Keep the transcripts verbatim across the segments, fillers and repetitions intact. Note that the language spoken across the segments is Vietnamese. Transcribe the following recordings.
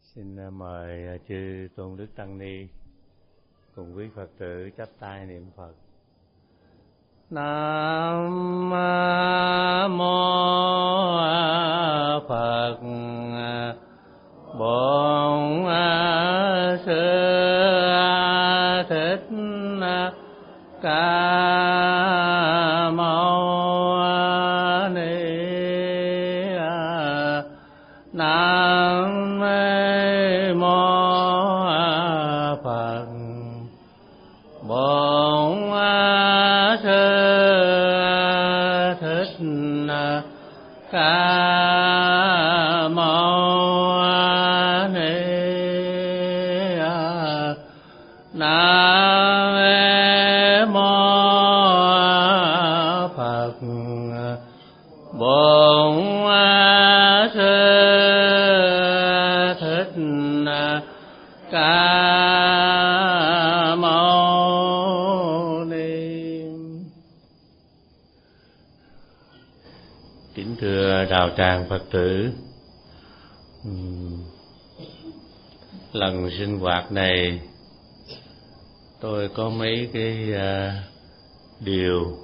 Xin mời chư Tôn Đức Tăng Ni cùng quý Phật tử chắp tay niệm Phật. Nam mô Phật Bổn Sư Thích Ca Mâu Ni. Nam mô Phật Bổn Sư Thích Ca Mâu Ni. Nam mô Phật Bổn Sư Thích Ca Mâu Ni. Kính thưa đạo tràng Phật tử, lần sinh hoạt này tôi có mấy cái uh, điều uh,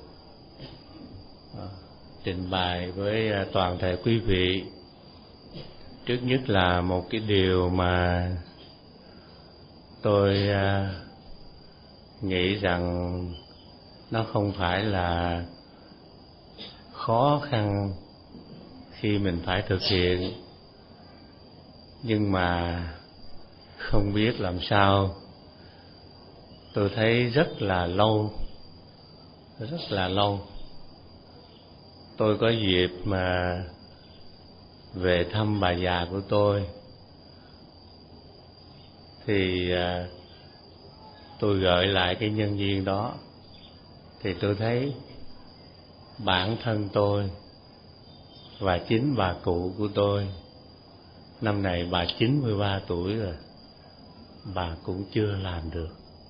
trình bày với uh, toàn thể quý vị. Trước nhất là một cái điều mà tôi uh, nghĩ rằng nó không phải là khó khăn khi mình phải thực hiện, nhưng mà không biết làm sao tôi thấy rất là lâu, rất là lâu. Tôi có dịp mà về thăm bà già của tôi, thì à, tôi gợi lại cái nhân duyên đó, thì tôi thấy bản thân tôi và chính bà cụ của tôi, năm này bà chín mươi ba tuổi rồi, bà cũng chưa làm được.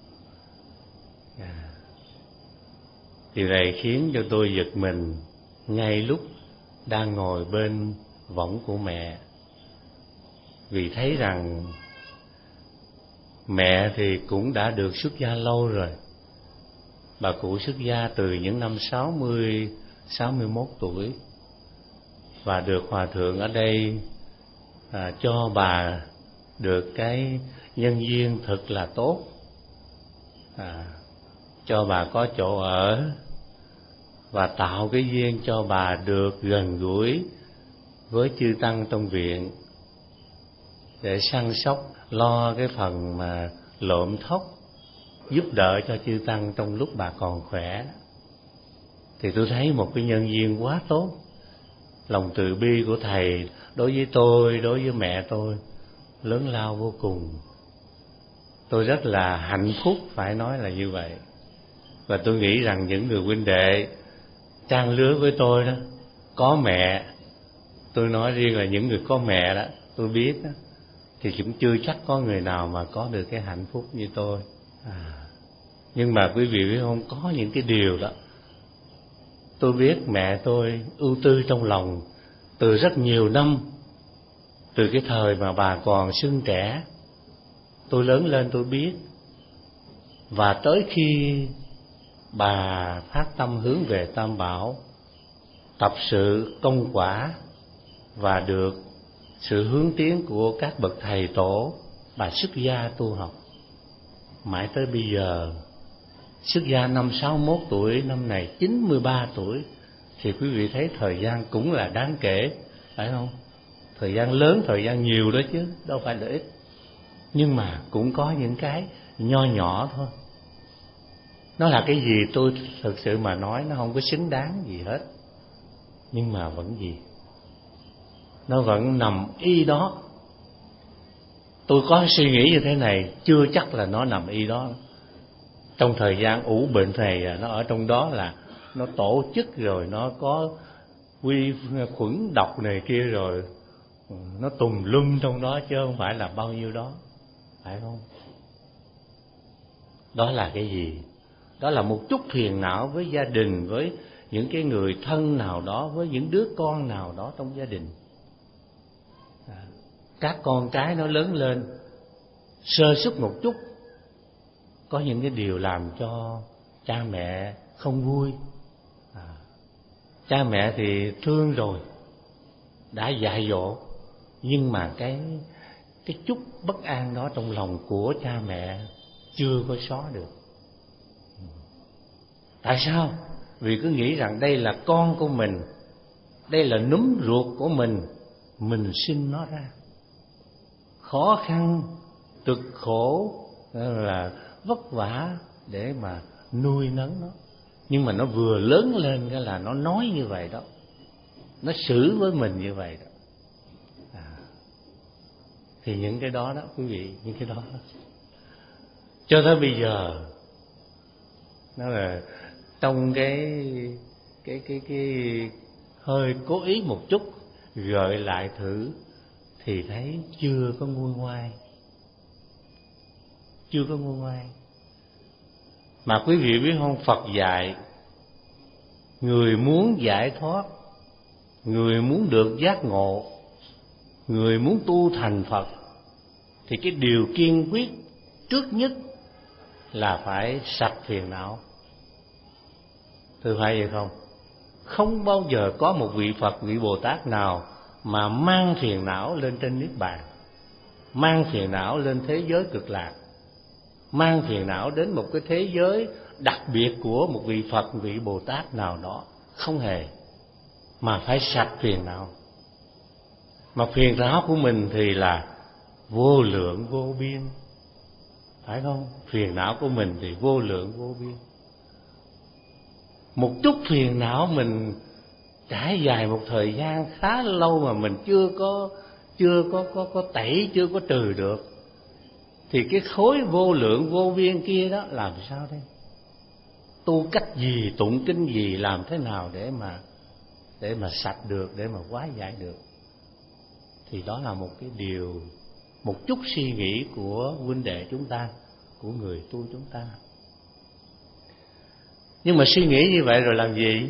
À, điều này khiến cho tôi giật mình ngay lúc đang ngồi bên võng của mẹ, vì thấy rằng mẹ thì cũng đã được xuất gia lâu rồi. Bà cụ xuất gia từ những năm sáu mươi, sáu mươi mốt tuổi, và được Hòa Thượng ở đây à, cho bà được cái nhân duyên thật là tốt, à, cho bà có chỗ ở và tạo cái duyên cho bà được gần gũi với chư tăng trong viện để săn sóc, lo cái phần mà lộm thóc, giúp đỡ cho chư tăng trong lúc bà còn khỏe. Thì tôi thấy một cái nhân duyên quá tốt. Lòng từ bi của Thầy đối với tôi, đối với mẹ tôi lớn lao vô cùng. Tôi rất là hạnh phúc, phải nói là như vậy. Và tôi nghĩ rằng những người huynh đệ trang lứa với tôi đó, có mẹ, tôi nói riêng là những người có mẹ đó, tôi biết đó, thì cũng chưa chắc có người nào mà có được cái hạnh phúc như tôi. À, nhưng mà quý vị biết không, có những cái điều đó tôi biết mẹ tôi ưu tư trong lòng từ rất nhiều năm, từ cái thời mà bà còn xưng trẻ. Tôi lớn lên tôi biết, và tới khi bà phát tâm hướng về Tam Bảo, tập sự công quả và được sự hướng tiến của các bậc thầy tổ, bà xuất gia tu học mãi tới bây giờ. Xuất gia năm sáu mươi mốt tuổi, năm này chín mươi ba tuổi, thì quý vị thấy thời gian cũng là đáng kể, phải không? Thời gian lớn, thời gian nhiều đó chứ, đâu phải là ít. Nhưng mà cũng có những cái nho nhỏ thôi. Nó là cái gì tôi thực sự mà nói nó không có xứng đáng gì hết, nhưng mà vẫn gì, nó vẫn nằm y đó. Tôi có suy nghĩ như thế này, chưa chắc là nó nằm y đó. Trong thời gian ủ bệnh này, nó ở trong đó là nó tổ chức rồi, nó có vi khuẩn độc này kia rồi, nó tùm lum trong đó, chứ không phải là bao nhiêu đó, phải không? Đó là cái gì? Đó là một chút phiền não với gia đình, với những cái người thân nào đó, với những đứa con nào đó trong gia đình. À, các con cái nó lớn lên sơ suất một chút, có những cái điều làm cho cha mẹ không vui. à, Cha mẹ thì thương rồi, đã dạy dỗ, nhưng mà cái cái chút bất an đó trong lòng của cha mẹ chưa có xóa được. Tại sao? Vì cứ nghĩ rằng đây là con của mình, đây là núm ruột của mình, mình sinh nó ra. Khó khăn, cực khổ, là vất vả để mà nuôi nấng nó. Nhưng mà nó vừa lớn lên cái là nó nói như vậy đó, nó xử với mình như vậy đó. à, Thì những cái đó đó quý vị, những cái đó cho tới bây giờ nó là trong cái cái cái cái hơi cố ý một chút gợi lại thử thì thấy chưa có nguôi ngoai, chưa có nguôi ngoai. Mà quý vị biết không, Phật dạy người muốn giải thoát, người muốn được giác ngộ, người muốn tu thành Phật thì cái điều kiên quyết trước nhất là phải sạch phiền não. Thưa phải vậy không? Không bao giờ có một vị Phật, vị Bồ Tát nào mà mang phiền não lên trên Niết Bàn, mang phiền não lên thế giới cực lạc, mang phiền não đến một cái thế giới đặc biệt của một vị Phật, vị Bồ Tát nào đó. Không hề. Mà phải sạch phiền não. Mà phiền não của mình thì là vô lượng vô biên, phải không? Phiền não của mình thì vô lượng vô biên. Một chút phiền não mình trải dài một thời gian khá lâu mà mình chưa có chưa có có có tẩy, chưa có trừ được, thì cái khối vô lượng vô biên kia đó làm sao đây? Tu cách gì, tụng kinh gì, làm thế nào để mà để mà sạch được, để mà hóa giải được? Thì đó là một cái điều, một chút suy nghĩ của huynh đệ chúng ta, của người tu chúng ta. Nhưng mà suy nghĩ như vậy rồi làm gì?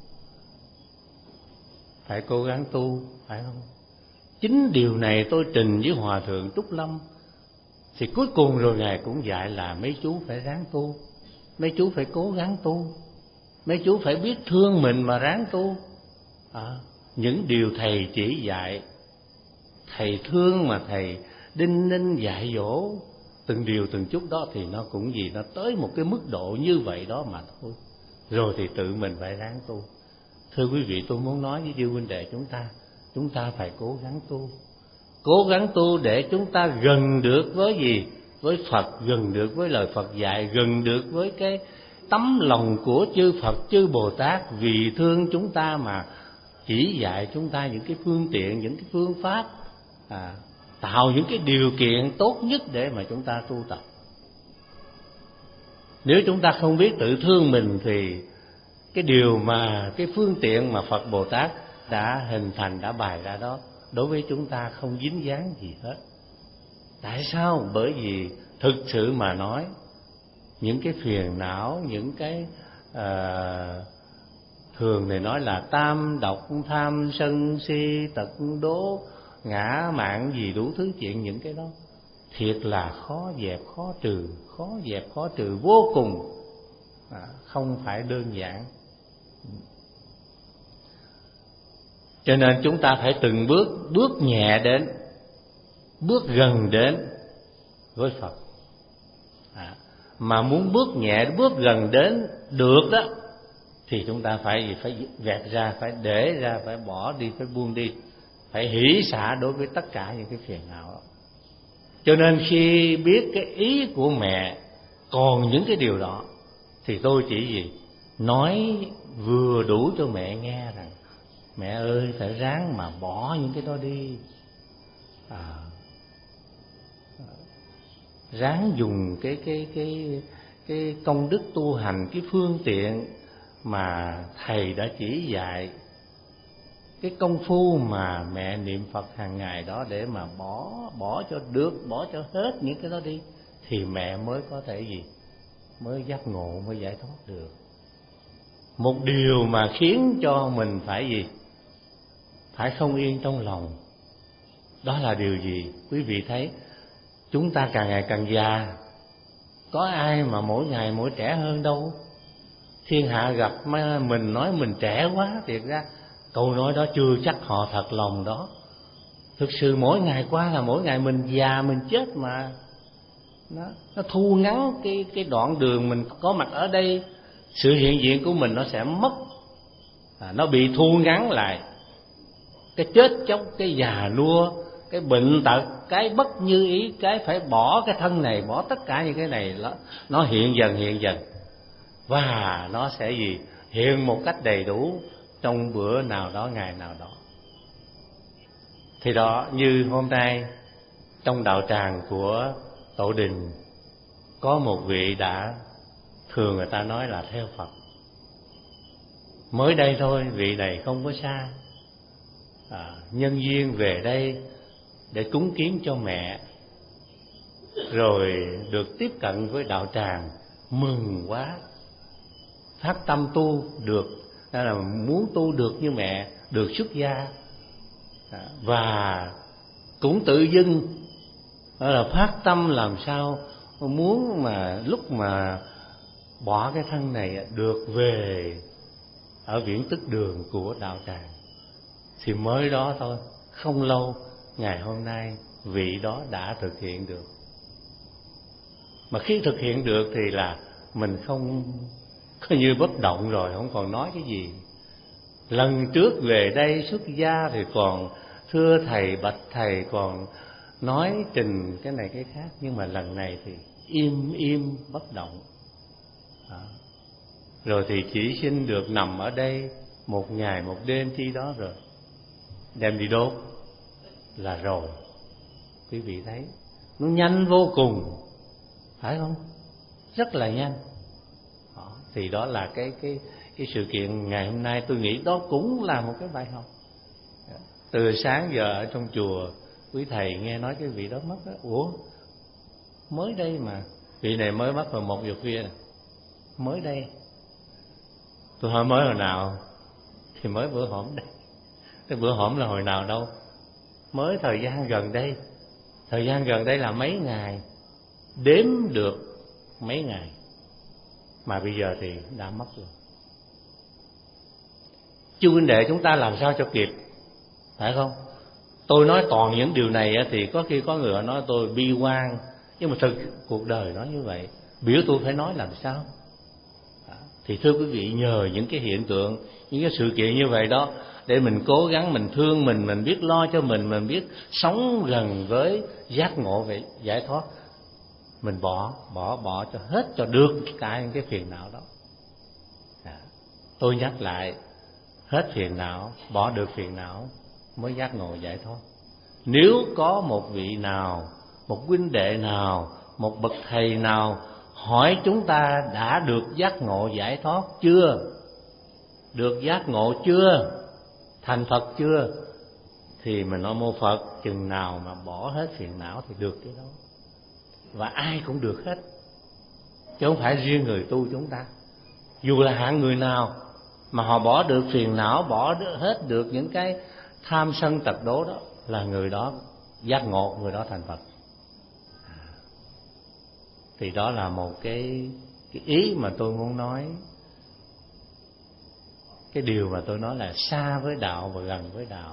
Phải cố gắng tu, phải không? Chính điều này tôi trình với Hòa Thượng Trúc Lâm, thì cuối cùng rồi Ngài cũng dạy là mấy chú phải ráng tu, mấy chú phải cố gắng tu, mấy chú phải biết thương mình mà ráng tu. à, Những điều Thầy chỉ dạy, Thầy thương mà Thầy đinh ninh dạy dỗ từng điều từng chút đó, thì nó cũng gì, nó tới một cái mức độ như vậy đó mà thôi. Rồi thì tự mình phải ráng tu. Thưa quý vị, tôi muốn nói với chư huynh đệ chúng ta, chúng ta phải cố gắng tu, cố gắng tu để chúng ta gần được với gì? Với Phật, gần được với lời Phật dạy, gần được với cái tấm lòng của chư Phật, chư Bồ Tát, vì thương chúng ta mà chỉ dạy chúng ta những cái phương tiện, những cái phương pháp, à, tạo những cái điều kiện tốt nhất để mà chúng ta tu tập. Nếu chúng ta không biết tự thương mình thì cái điều mà cái phương tiện mà Phật Bồ Tát đã hình thành, đã bày ra đó, đối với chúng ta không dính dáng gì hết. Tại sao? Bởi vì thực sự mà nói, những cái phiền não, những cái à, thường này nói là tam độc, tham sân si tật đố, ngã mạn gì đủ thứ chuyện, những cái đó thiệt là khó dẹp, khó trừ, khó dẹp, khó trừ vô cùng, à, không phải đơn giản. Cho nên chúng ta phải từng bước, bước nhẹ đến, bước gần đến với Phật. à, Mà muốn bước nhẹ, bước gần đến được đó, thì chúng ta phải gì? Phải vẹt ra, phải để ra, phải bỏ đi, phải buông đi, phải hỷ xả đối với tất cả những cái phiền não đó. Cho nên khi biết cái ý của mẹ còn những cái điều đó, thì tôi chỉ gì? Nói vừa đủ cho mẹ nghe rằng mẹ ơi, phải ráng mà bỏ những cái đó đi, à, ráng dùng cái cái cái cái công đức tu hành, cái phương tiện mà Thầy đã chỉ dạy, cái công phu mà mẹ niệm Phật hàng ngày đó, để mà bỏ bỏ cho được, bỏ cho hết những cái đó đi, thì mẹ mới có thể gì? Mới giác ngộ, mới giải thoát được. Một điều mà khiến cho mình phải gì? Phải không yên trong lòng, Đó là điều gì? Quý vị thấy chúng ta càng ngày càng già, có ai mà mỗi ngày mỗi trẻ hơn đâu. Thiên hạ gặp mình nói mình trẻ quá, thiệt ra câu nói đó chưa chắc họ thật lòng đó. Thực sự mỗi ngày qua là mỗi ngày mình già mình chết mà. Nó, nó thu ngắn cái, cái đoạn đường mình có mặt ở đây. Sự hiện diện của mình nó sẽ mất, à, nó bị thu ngắn lại. Cái chết chóc, cái già nua, cái bệnh tật, cái bất như ý, cái phải bỏ cái thân này, bỏ tất cả những cái này, nó, nó hiện dần hiện dần. Và nó sẽ gì? Hiện một cách đầy đủ trong bữa nào đó, ngày nào đó. Thì đó, như hôm nay trong đạo tràng của Tổ Đình có một vị đã, thường người ta nói là theo Phật. Mới đây thôi, vị này không có xa, à, nhân duyên về đây để cúng kiến cho mẹ, rồi được tiếp cận với đạo tràng, mừng quá, phát tâm tu được, đó là muốn tu được như mẹ, được xuất gia, à, và cũng tự dưng đó là phát tâm làm sao muốn mà lúc mà bỏ cái thân này được về ở viễn tức đường của đạo tràng. Thì mới đó thôi, không lâu, ngày hôm nay vị đó đã thực hiện được. Mà khi thực hiện được thì là mình không, coi như bất động rồi, không còn nói cái gì. Lần trước về đây xuất gia thì còn thưa thầy, bạch thầy, còn nói trình cái này cái khác. Nhưng mà lần này thì im im bất động. Đó. Rồi thì chỉ xin được nằm ở đây một ngày một đêm chi đó, rồi đem đi đốt là rồi. Quý vị thấy nó nhanh vô cùng, phải không? Rất là nhanh. Đó. Thì đó là cái cái cái sự kiện ngày hôm nay, tôi nghĩ đó cũng là một cái bài học. Từ sáng giờ ở trong chùa, quý thầy nghe nói cái vị đó mất đó. Ủa, mới đây mà. Vị này mới mất vào một giờ khuya, mới đây. Tôi hỏi mới hồi nào? Thì mới bữa hổm đây. Cái bữa hổm là hồi nào đâu? Mới thời gian gần đây. Thời gian gần đây là mấy ngày, đếm được mấy ngày. Mà bây giờ thì đã mất rồi. Chư huynh đệ chúng ta làm sao cho kịp, phải không? Tôi nói toàn những điều này thì có khi có người nói tôi bi quan, nhưng mà thực cuộc đời nó như vậy, biểu tôi phải nói làm sao? Thì thưa quý vị, nhờ những cái hiện tượng, những cái sự kiện như vậy đó, để mình cố gắng, mình thương mình, mình biết lo cho mình, mình biết sống gần với giác ngộ về giải thoát. Mình bỏ, bỏ, bỏ cho hết, cho được cả những cái phiền não đó. À, tôi nhắc lại, hết phiền não, bỏ được phiền não mới giác ngộ giải thoát. Nếu có một vị nào, một huynh đệ nào, một bậc thầy nào hỏi chúng ta đã được giác ngộ giải thoát chưa, được giác ngộ chưa, thành Phật chưa, thì mình nói mô Phật, chừng nào mà bỏ hết phiền não thì được cái đó. Và ai cũng được hết, chứ không phải riêng người tu chúng ta. Dù là hạng người nào mà họ bỏ được phiền não, bỏ hết được những cái tham sân tật đố đó, là người đó giác ngộ, người đó thành Phật. Thì đó là một cái, cái ý mà tôi muốn nói. Cái điều mà tôi nói là xa với đạo và gần với đạo.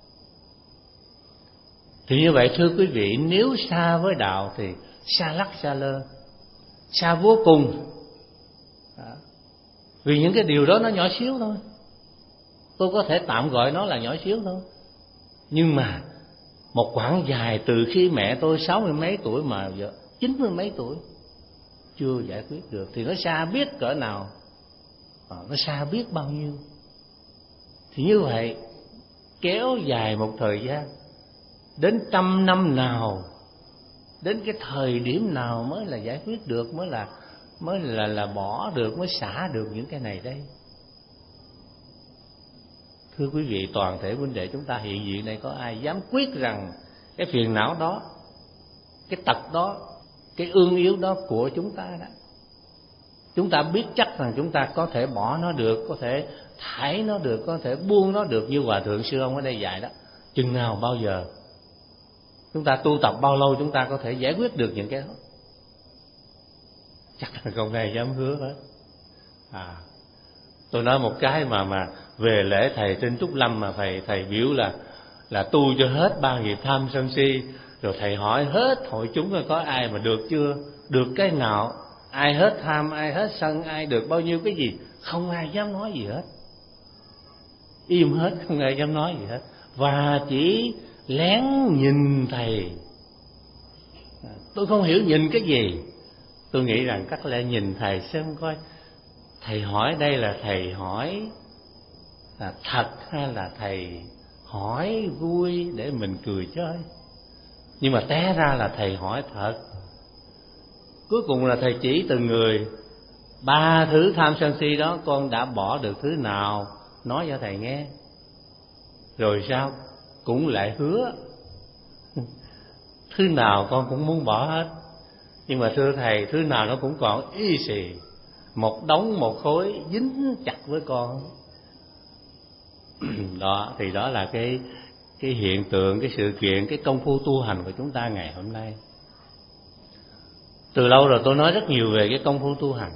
Thì như vậy thưa quý vị, nếu xa với đạo thì xa lắc xa lơ, xa vô cùng. Đó. Vì những cái điều đó nó nhỏ xíu thôi, tôi có thể tạm gọi nó là nhỏ xíu thôi. Nhưng mà một quãng dài từ khi mẹ tôi sáu mươi mấy tuổi mà giờ chín mươi mấy tuổi chưa giải quyết được, thì nó xa biết cỡ nào, à, nó xa biết bao nhiêu. Thì như vậy kéo dài một thời gian, đến trăm năm nào, đến cái thời điểm nào mới là giải quyết được, mới là mới là là bỏ được, mới xả được những cái này đây. Thưa quý vị, toàn thể huynh đệ chúng ta hiện diện đây có ai dám quyết rằng cái phiền não đó, cái tật đó, cái ương yếu đó của chúng ta đó, chúng ta biết chắc rằng chúng ta có thể bỏ nó được, có thể thải nó được, có thể buông nó được như Hòa Thượng Sư Ông ở đây dạy đó. Chừng nào bao giờ? Chúng ta tu tập bao lâu chúng ta có thể giải quyết được những cái đó? Chắc là không ai dám hứa hết. À, tôi nói một cái mà mà về lễ thầy trên Trúc Lâm mà thầy thầy biểu là là tu cho hết ba nghiệp tham sân si, rồi thầy hỏi hết hội chúng có ai mà được chưa, được cái nào, ai hết tham, ai hết sân, ai được bao nhiêu cái gì, không ai dám nói gì hết, im hết, không ai dám nói gì hết, và chỉ lén nhìn thầy. Tôi không hiểu nhìn cái gì. Tôi nghĩ rằng chắc lẽ nhìn thầy xem coi thầy hỏi đây là thầy hỏi là thật hay là thầy hỏi vui để mình cười chơi. Nhưng mà té ra là thầy hỏi thật. Cuối cùng là thầy chỉ từng người, ba thứ tham sân si đó con đã bỏ được thứ nào, nói cho thầy nghe. Rồi sao? Cũng lại hứa thứ nào con cũng muốn bỏ hết. Nhưng mà thưa thầy, thứ nào nó cũng còn y xì, một đống một khối dính chặt với con. Đó, thì đó là cái cái hiện tượng, cái sự kiện, cái công phu tu hành của chúng ta ngày hôm nay. Từ lâu rồi tôi nói rất nhiều về cái công phu tu hành,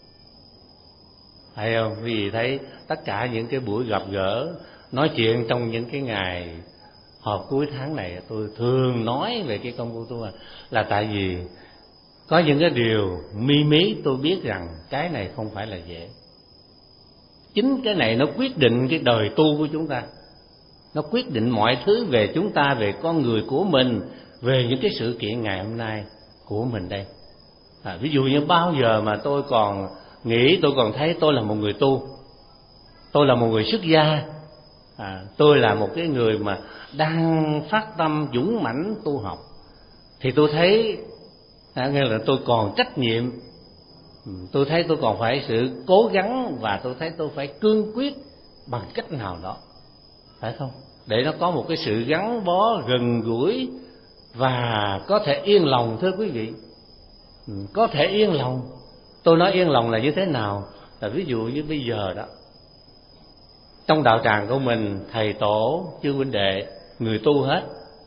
thấy không? Vì thấy tất cả những cái buổi gặp gỡ, nói chuyện trong những cái ngày họp cuối tháng này, tôi thường nói về cái công phu tu hành, là tại vì có những cái điều mi mí tôi biết rằng cái này không phải là dễ. Chính cái này nó quyết định cái đời tu của chúng ta, nó quyết định mọi thứ về chúng ta, về con người của mình, về những cái sự kiện ngày hôm nay của mình đây. À, ví dụ như bao giờ mà tôi còn nghĩ, tôi còn thấy tôi là một người tu, tôi là một người xuất gia, à, tôi là một cái người mà đang phát tâm dũng mãnh tu học, thì tôi thấy à, nghe là tôi còn trách nhiệm, tôi thấy tôi còn phải sự cố gắng, và tôi thấy tôi phải cương quyết bằng cách nào đó, phải không? Để nó có một cái sự gắn bó gần gũi và có thể yên lòng. Thưa quý vị, có thể yên lòng. Tôi nói yên lòng là như thế nào? Là ví dụ như bây giờ đó, trong đạo tràng của mình, thầy tổ, chư huynh đệ, người tu hết,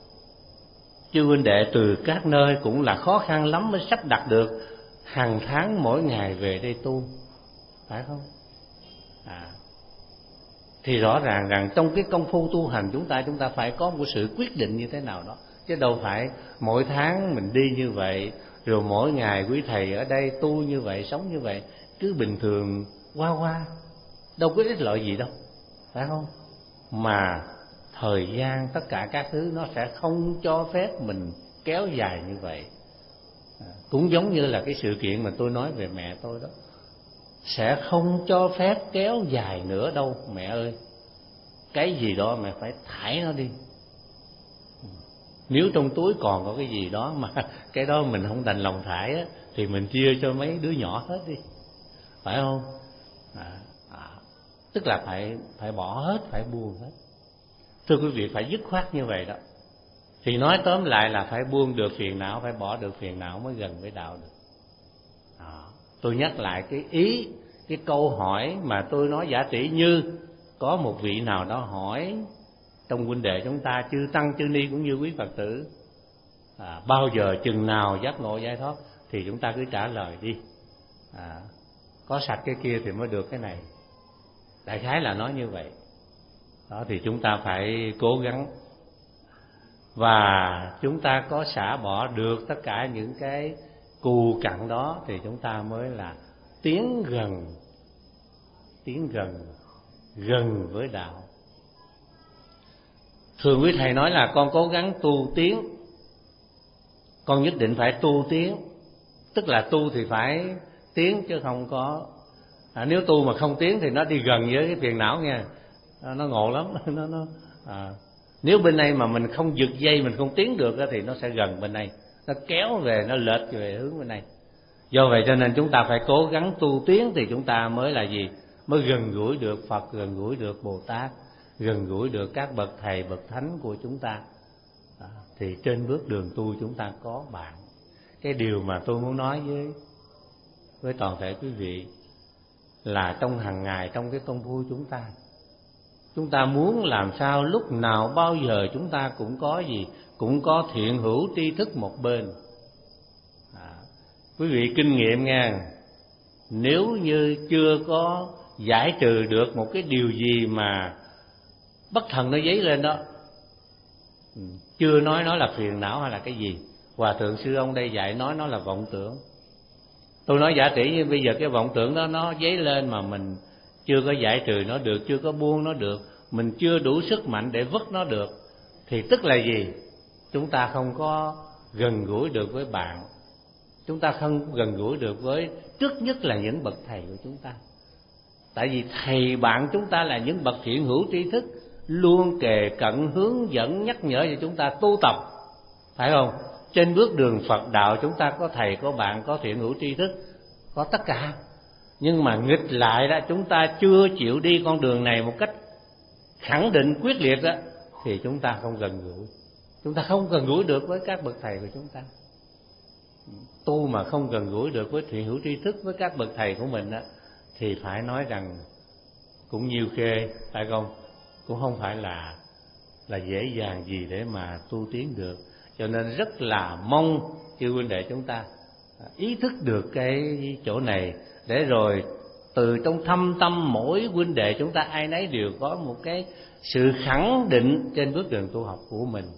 chư huynh đệ từ các nơi cũng là khó khăn lắm mới sắp đặt được hàng tháng mỗi ngày về đây tu, phải không? À, thì rõ ràng rằng trong cái công phu tu hành chúng ta chúng ta phải có một sự quyết định như thế nào đó, chứ đâu phải mỗi tháng mình đi như vậy, rồi mỗi ngày quý thầy ở đây tu như vậy, sống như vậy, cứ bình thường qua qua, đâu có ích lợi gì đâu, phải không? Mà thời gian, tất cả các thứ nó sẽ không cho phép mình kéo dài như vậy. À, cũng giống như là cái sự kiện mà tôi nói về mẹ tôi đó, sẽ không cho phép kéo dài nữa đâu mẹ ơi. Cái gì đó mẹ phải thải nó đi. Nếu trong túi còn có cái gì đó mà cái đó mình không đành lòng thải á, thì mình chia cho mấy đứa nhỏ hết đi, phải không? À, à, tức là phải phải bỏ hết, phải buông hết. Thưa quý vị, phải dứt khoát như vậy đó. Thì nói tóm lại là phải buông được phiền não, phải bỏ được phiền não mới gần với đạo được. À, tôi nhắc lại cái ý, cái câu hỏi mà tôi nói giả tỷ như có một vị nào đó hỏi trong huynh đệ chúng ta, chư tăng chư ni cũng như quý Phật tử, à, bao giờ chừng nào giác ngộ giải thoát, thì chúng ta cứ trả lời đi. À, có sạch cái kia thì mới được cái này. Đại khái là nói như vậy. Đó, thì chúng ta phải cố gắng, và chúng ta có xả bỏ được tất cả những cái cù cặn đó, thì chúng ta mới là tiến gần, tiến gần, gần với đạo. Thường quý thầy nói là con cố gắng tu tiến, con nhất định phải tu tiến, tức là tu thì phải tiến chứ không có à, nếu tu mà không tiến thì nó đi gần với cái phiền não nha, nó ngộ lắm. nó nó à, nếu bên này mà mình không giật dây, mình không tiến được thì nó sẽ gần bên này, nó kéo về, nó lệch về hướng bên này. Do vậy cho nên chúng ta phải cố gắng tu tiến, thì chúng ta mới là gì? Mới gần gũi được Phật, gần gũi được Bồ Tát, gần gũi được các bậc thầy, bậc thánh của chúng ta. À, thì trên bước đường tu chúng ta có bạn. Cái điều mà tôi muốn nói với với toàn thể quý vị là trong hàng ngày, trong cái công phu chúng ta, chúng ta muốn làm sao lúc nào bao giờ chúng ta cũng có gì? cũng có thiện hữu tri thức một bên. À, quý vị kinh nghiệm nha, nếu như chưa có giải trừ được một cái điều gì mà bất thần nó dấy lên đó, chưa nói nó là phiền não hay là cái gì, Hòa Thượng Sư ông đây dạy nói nó là vọng tưởng. Tôi nói giả tỷ như bây giờ cái vọng tưởng đó nó dấy lên mà mình chưa có giải trừ nó được, chưa có buông nó được, mình chưa đủ sức mạnh để vứt nó được, thì tức là gì? Chúng ta không có gần gũi được với bạn, chúng ta không gần gũi được với, trước nhất là những bậc thầy của chúng ta. Tại vì thầy bạn chúng ta là những bậc thiện hữu tri thức, luôn kề cận hướng dẫn nhắc nhở cho chúng ta tu tập, phải không? Trên bước đường Phật đạo chúng ta có thầy, có bạn, có thiện hữu tri thức, có tất cả. Nhưng mà nghịch lại đó, chúng ta chưa chịu đi con đường này một cách khẳng định quyết liệt đó, thì chúng ta không gần gũi, chúng ta không gần gũi được với các bậc thầy của chúng ta. Tu mà không gần gũi được với thiện hữu tri thức, với các bậc thầy của mình đó, thì phải nói rằng cũng nhiều khê, phải không? Cũng không phải là là dễ dàng gì để mà tu tiến được. Cho nên rất là mong chư huynh đệ chúng ta ý thức được cái chỗ này, để rồi từ trong thâm tâm mỗi huynh đệ chúng ta ai nấy đều có một cái sự khẳng định trên bước đường tu học của mình.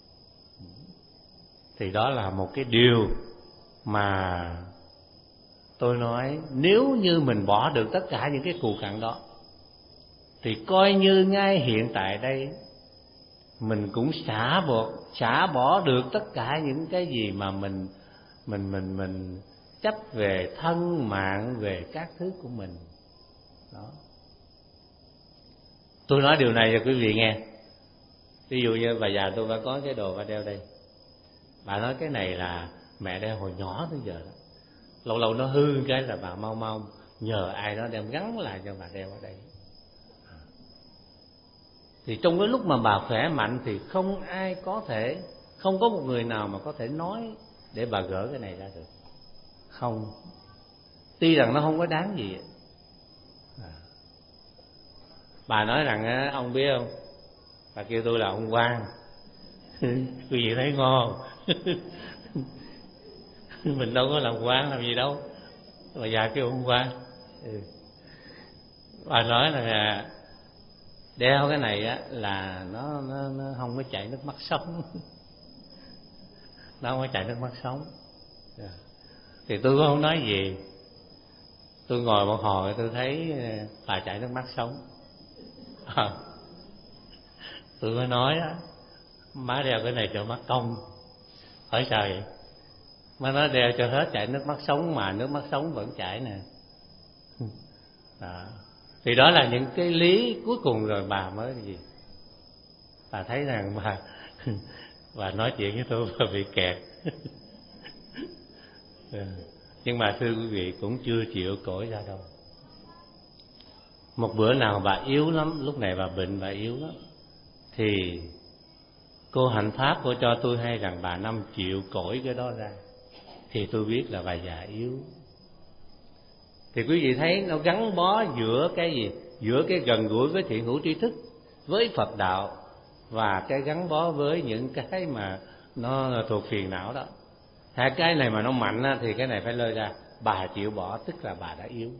Thì đó là một cái điều mà tôi nói, nếu như mình bỏ được tất cả những cái cù cặn đó, thì coi như ngay hiện tại đây mình cũng xả bỏ xả bỏ được tất cả những cái gì mà mình mình mình mình chấp về thân mạng, về các thứ của mình. Đó. Tôi nói điều này cho quý vị nghe. Ví dụ như bà già tôi bà có cái đồ bà đeo đây, bà nói cái này là mẹ đeo hồi nhỏ tới giờ đó, lâu lâu nó hư cái là bà mau mau nhờ ai đó đem gắn lại cho bà đeo ở đây. Thì trong cái lúc mà bà khỏe mạnh thì không ai có thể, không có một người nào mà có thể nói để bà gỡ cái này ra được. Không. Tuy rằng nó không có đáng gì. À. Bà nói rằng á, ông biết không, bà kêu tôi là ông quan. Quý vị thấy ngon. Mình đâu có làm quan làm gì đâu. Bà già kêu ông quan. Ừ. Bà nói là đeo cái này á là nó, nó, nó không có chảy nước mắt sống. Nó không có chảy nước mắt sống. Yeah. Thì tôi cũng không nói gì. Tôi ngồi một hồi tôi thấy bà chảy nước mắt sống. À. Tôi mới nói á, má đeo cái này cho mắt công. Hỏi sao vậy? Má nói đeo cho hết chảy nước mắt sống mà nước mắt sống vẫn chảy nè. Đó. Thì đó là những cái lý cuối cùng rồi bà mới gì? Bà thấy rằng bà bà nói chuyện với tôi bà bị kẹt. Nhưng mà thưa quý vị cũng chưa chịu cõi ra đâu. Một bữa nào bà yếu lắm, lúc này bà bệnh bà yếu lắm, thì cô hạnh pháp cô cho tôi hay rằng bà Năm chịu cõi cái đó ra, thì tôi biết là bà già yếu. Thì quý vị thấy nó gắn bó giữa cái gì? Giữa cái gần gũi với thiện hữu tri thức, với Phật đạo, và cái gắn bó với những cái mà nó thuộc phiền não đó. Hai cái này mà nó mạnh thì cái này phải lơi ra. Bà chịu bỏ tức là bà đã yếu.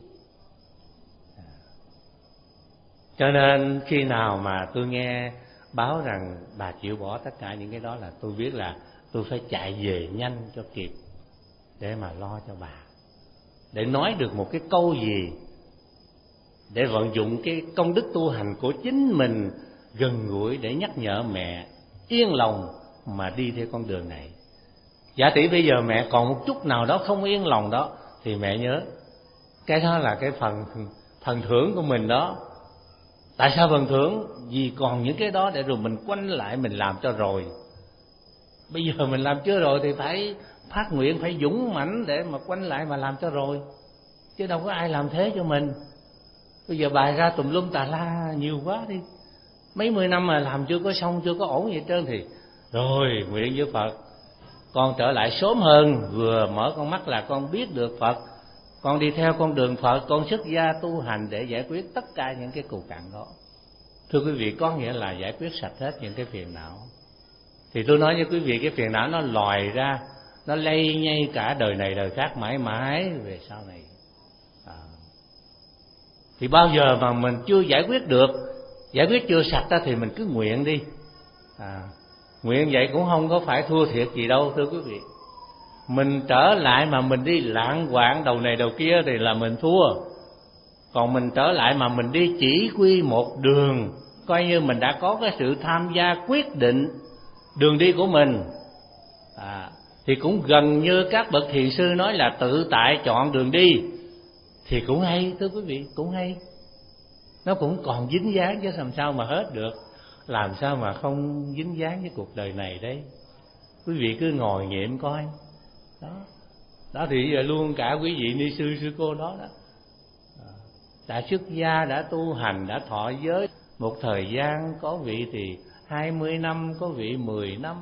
Cho nên khi nào mà tôi nghe báo rằng bà chịu bỏ tất cả những cái đó là tôi biết là tôi phải chạy về nhanh cho kịp để mà lo cho bà, để nói được một cái câu gì, để vận dụng cái công đức tu hành của chính mình gần gũi để nhắc nhở mẹ yên lòng mà đi theo con đường này. Giả tỷ bây giờ mẹ còn một chút nào đó không yên lòng đó, thì mẹ nhớ cái đó là cái phần phần thưởng của mình đó. Tại sao phần thưởng? Vì còn những cái đó để rồi mình quanh lại mình làm cho rồi. Bây giờ mình làm chưa rồi thì phải phát nguyện, phải dũng mãnh để mà quanh lại mà làm cho rồi. Chứ đâu có ai làm thế cho mình. Bây giờ bài ra tùm lum tà la nhiều quá đi, mấy mươi năm mà làm chưa có xong, chưa có ổn gì hết trơn, thì rồi nguyện với Phật con trở lại sớm hơn, vừa mở con mắt là con biết được Phật, con đi theo con đường Phật, con xuất gia tu hành để giải quyết tất cả những cái cù cặn đó. Thưa quý vị, có nghĩa là giải quyết sạch hết những cái phiền não. Thì tôi nói với quý vị, cái phiền não nó lòi ra, nó lây nhây cả đời này đời khác mãi mãi về sau này. À. Thì bao giờ mà mình chưa giải quyết được, giải quyết chưa sạch ra thì mình cứ nguyện đi. À. Nguyện vậy cũng không có phải thua thiệt gì đâu thưa quý vị. Mình trở lại mà mình đi lạng quạng đầu này đầu kia thì là mình thua. Còn mình trở lại mà mình đi chỉ quy một đường, coi như mình đã có cái sự tham gia quyết định đường đi của mình. À, thì cũng gần như các bậc thiền sư nói là tự tại chọn đường đi. Thì cũng hay thưa quý vị, cũng hay. Nó cũng còn dính dáng chứ làm sao mà hết được. Làm sao mà không dính dáng với cuộc đời này đấy. Quý vị cứ ngồi nghiệm coi. Đó, đó thì luôn cả quý vị ni sư sư cô đó đó. Đã xuất gia, đã tu hành, đã thọ giới một thời gian, có vị thì hai mươi năm, có vị mười năm.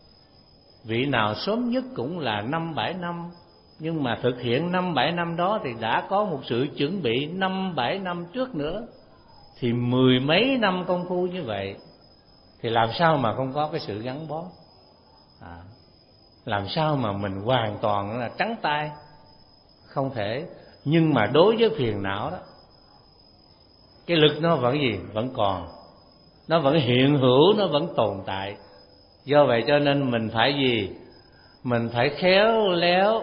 Vị nào sớm nhất cũng là năm bảy năm. Nhưng mà thực hiện năm bảy năm đó thì đã có một sự chuẩn bị năm bảy năm trước nữa. Thì mười mấy năm công phu như vậy thì làm sao mà không có cái sự gắn bó. À, làm sao mà mình hoàn toàn là trắng tay. Không thể. Nhưng mà đối với phiền não đó, cái lực nó vẫn gì? Vẫn còn. Nó vẫn hiện hữu, nó vẫn tồn tại. Do vậy cho nên mình phải gì? Mình phải khéo léo.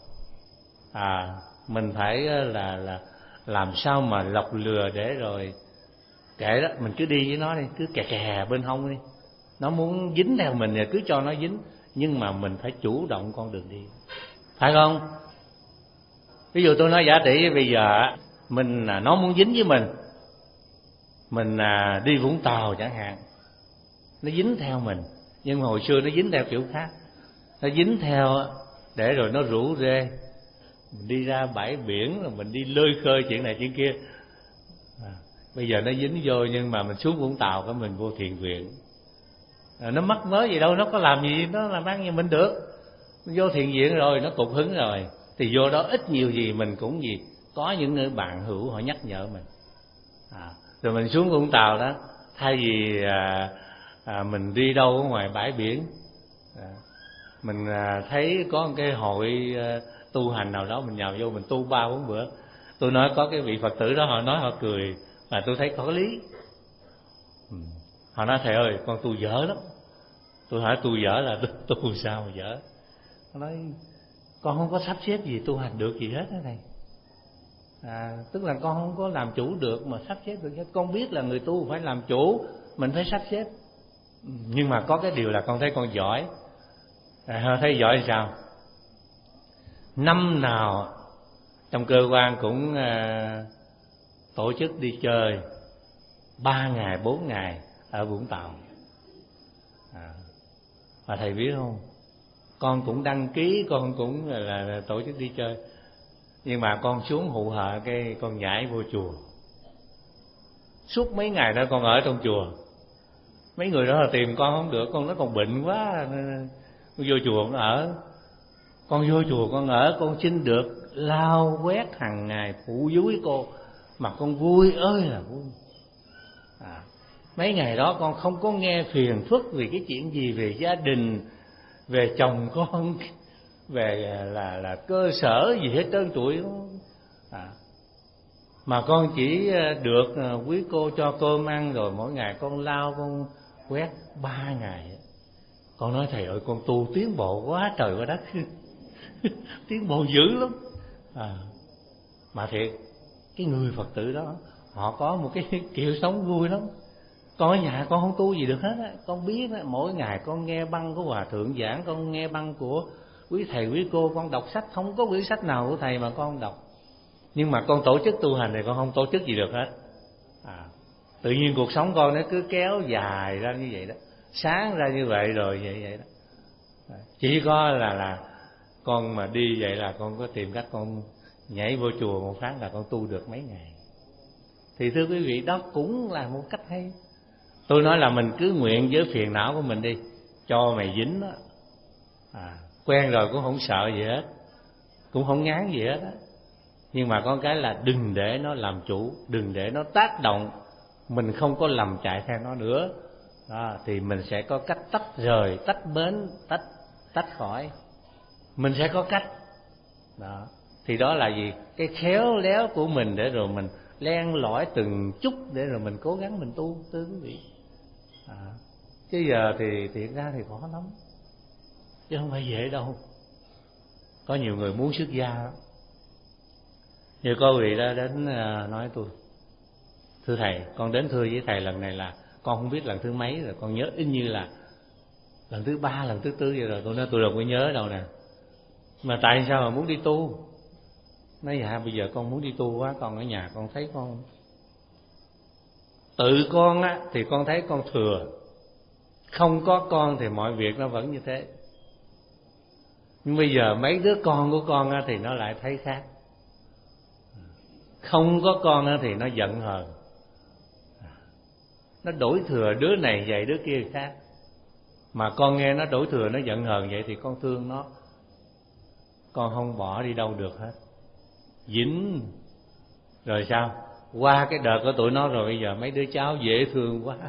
À, mình phải là là làm sao mà lọc lừa để rồi kệ đó, mình cứ đi với nó đi, cứ kè kè bên hông đi. Nó muốn dính theo mình thì cứ cho nó dính, nhưng mà mình phải chủ động con đường đi. Phải không? Ví dụ tôi nói giả tỷ bây giờ mình là nó muốn dính với mình. Mình à, đi Vũng Tàu chẳng hạn, nó dính theo mình. Nhưng mà hồi xưa nó dính theo kiểu khác. Nó dính theo để rồi nó rủ rê mình đi ra bãi biển, rồi mình đi lơi khơi chuyện này chuyện kia. À, bây giờ nó dính vô, nhưng mà mình xuống Vũng Tàu cái mình vô thiền viện. À, nó mắc mớ gì đâu, nó có làm gì, nó làm ăn gì mình được. Vô thiền viện rồi nó cục hứng rồi, thì vô đó ít nhiều gì mình cũng gì có những người bạn hữu họ nhắc nhở mình. À, rồi mình xuống Vũng Tàu đó, thay vì à, à, mình đi đâu ở ngoài bãi biển, à, mình à, thấy có một cái hội à, tu hành nào đó, mình nhào vô mình tu ba bốn bữa. Tôi nói có cái vị Phật tử đó họ nói họ cười, mà tôi thấy có lý. Ừ. Họ nói thầy ơi con tu dở lắm. Tôi hỏi tu dở là tu, tu sao mà dở? Họ nói con không có sắp xếp gì tu hành được gì hết đó thầy. À, tức là con không có làm chủ được mà sắp xếp được hết. Con biết là người tu phải làm chủ, mình phải sắp xếp. Nhưng mà có cái điều là con thấy con giỏi. À, thấy giỏi thì sao? Năm nào trong cơ quan cũng à, tổ chức đi chơi ba ngày bốn ngày ở Vũng Tàu. À, và thầy biết không, con cũng đăng ký, con cũng là, là, là tổ chức đi chơi. Nhưng mà con xuống hụ hợ cái con nhảy vô chùa. Suốt mấy ngày đó con ở trong chùa. Mấy người đó là tìm con không được, con nó còn bệnh quá, con vô chùa con ở. Con vô chùa con ở, con xin được lau quét hàng ngày phụ giúp cô, mà con vui ơi là vui. À, mấy ngày đó con không có nghe phiền phức vì cái chuyện gì về gia đình, về chồng con, về là là cơ sở gì hết trơn trụi. À, mà con chỉ được quý cô cho cơm ăn, rồi mỗi ngày con lau con quét ba ngày. Con nói thầy ơi con tu tiến bộ quá trời quá đất. Tiến bộ dữ lắm. À, mà thiệt cái người Phật tử đó họ có một cái kiểu sống vui lắm. Con ở nhà con không tu gì được hết á. Con biết á, mỗi ngày con nghe băng của hòa thượng giảng, con nghe băng của quý thầy quý cô, con đọc sách, không có quyển sách nào của thầy mà con không đọc. Nhưng mà con tổ chức tu hành thì con không tổ chức gì được hết. À, tự nhiên cuộc sống con nó cứ kéo dài ra như vậy đó, sáng ra như vậy rồi vậy vậy đó. À, chỉ có là là con mà đi vậy là con có tìm cách con nhảy vô chùa một phát là con tu được mấy ngày. Thì thưa quý vị, đó cũng là một cách hay. Tôi nói là mình cứ nguyện với phiền não của mình đi, cho mày dính đó. À, quen rồi cũng không sợ gì hết, cũng không ngán gì hết á. Nhưng mà có cái là đừng để nó làm chủ, đừng để nó tác động, mình không có lầm chạy theo nó nữa. đó, thì mình sẽ có cách tách rời, tách bến, tách tách khỏi. Mình sẽ có cách đó. Thì đó là gì? Cái khéo léo của mình để rồi mình len lỏi từng chút để rồi mình cố gắng mình tu, thưa quý vị. À, chứ giờ thì thiệt ra thì khó lắm, chứ không phải dễ đâu. Có nhiều người muốn xuất gia đó. Như có vị đó đến nói tôi: thưa thầy, con đến thưa với thầy lần này là con không biết lần thứ mấy rồi, con nhớ in như là lần thứ ba, lần thứ tư vậy rồi. Tôi nói tôi đâu có nhớ đâu nè, mà tại sao mà muốn đi tu? Nói dạ bây giờ con muốn đi tu quá, con ở nhà con thấy con tự con á thì con thấy con thừa, không có con thì mọi việc nó vẫn như thế. Nhưng bây giờ mấy đứa con của con á thì nó lại thấy khác. Không có con á thì nó giận hờn, nó đổi thừa đứa này vậy đứa kia khác. Mà con nghe nó đổi thừa nó giận hờn vậy thì con thương nó, con không bỏ đi đâu được hết, dính. Rồi sao? Qua cái đợt của tụi nó rồi bây giờ mấy đứa cháu dễ thương quá.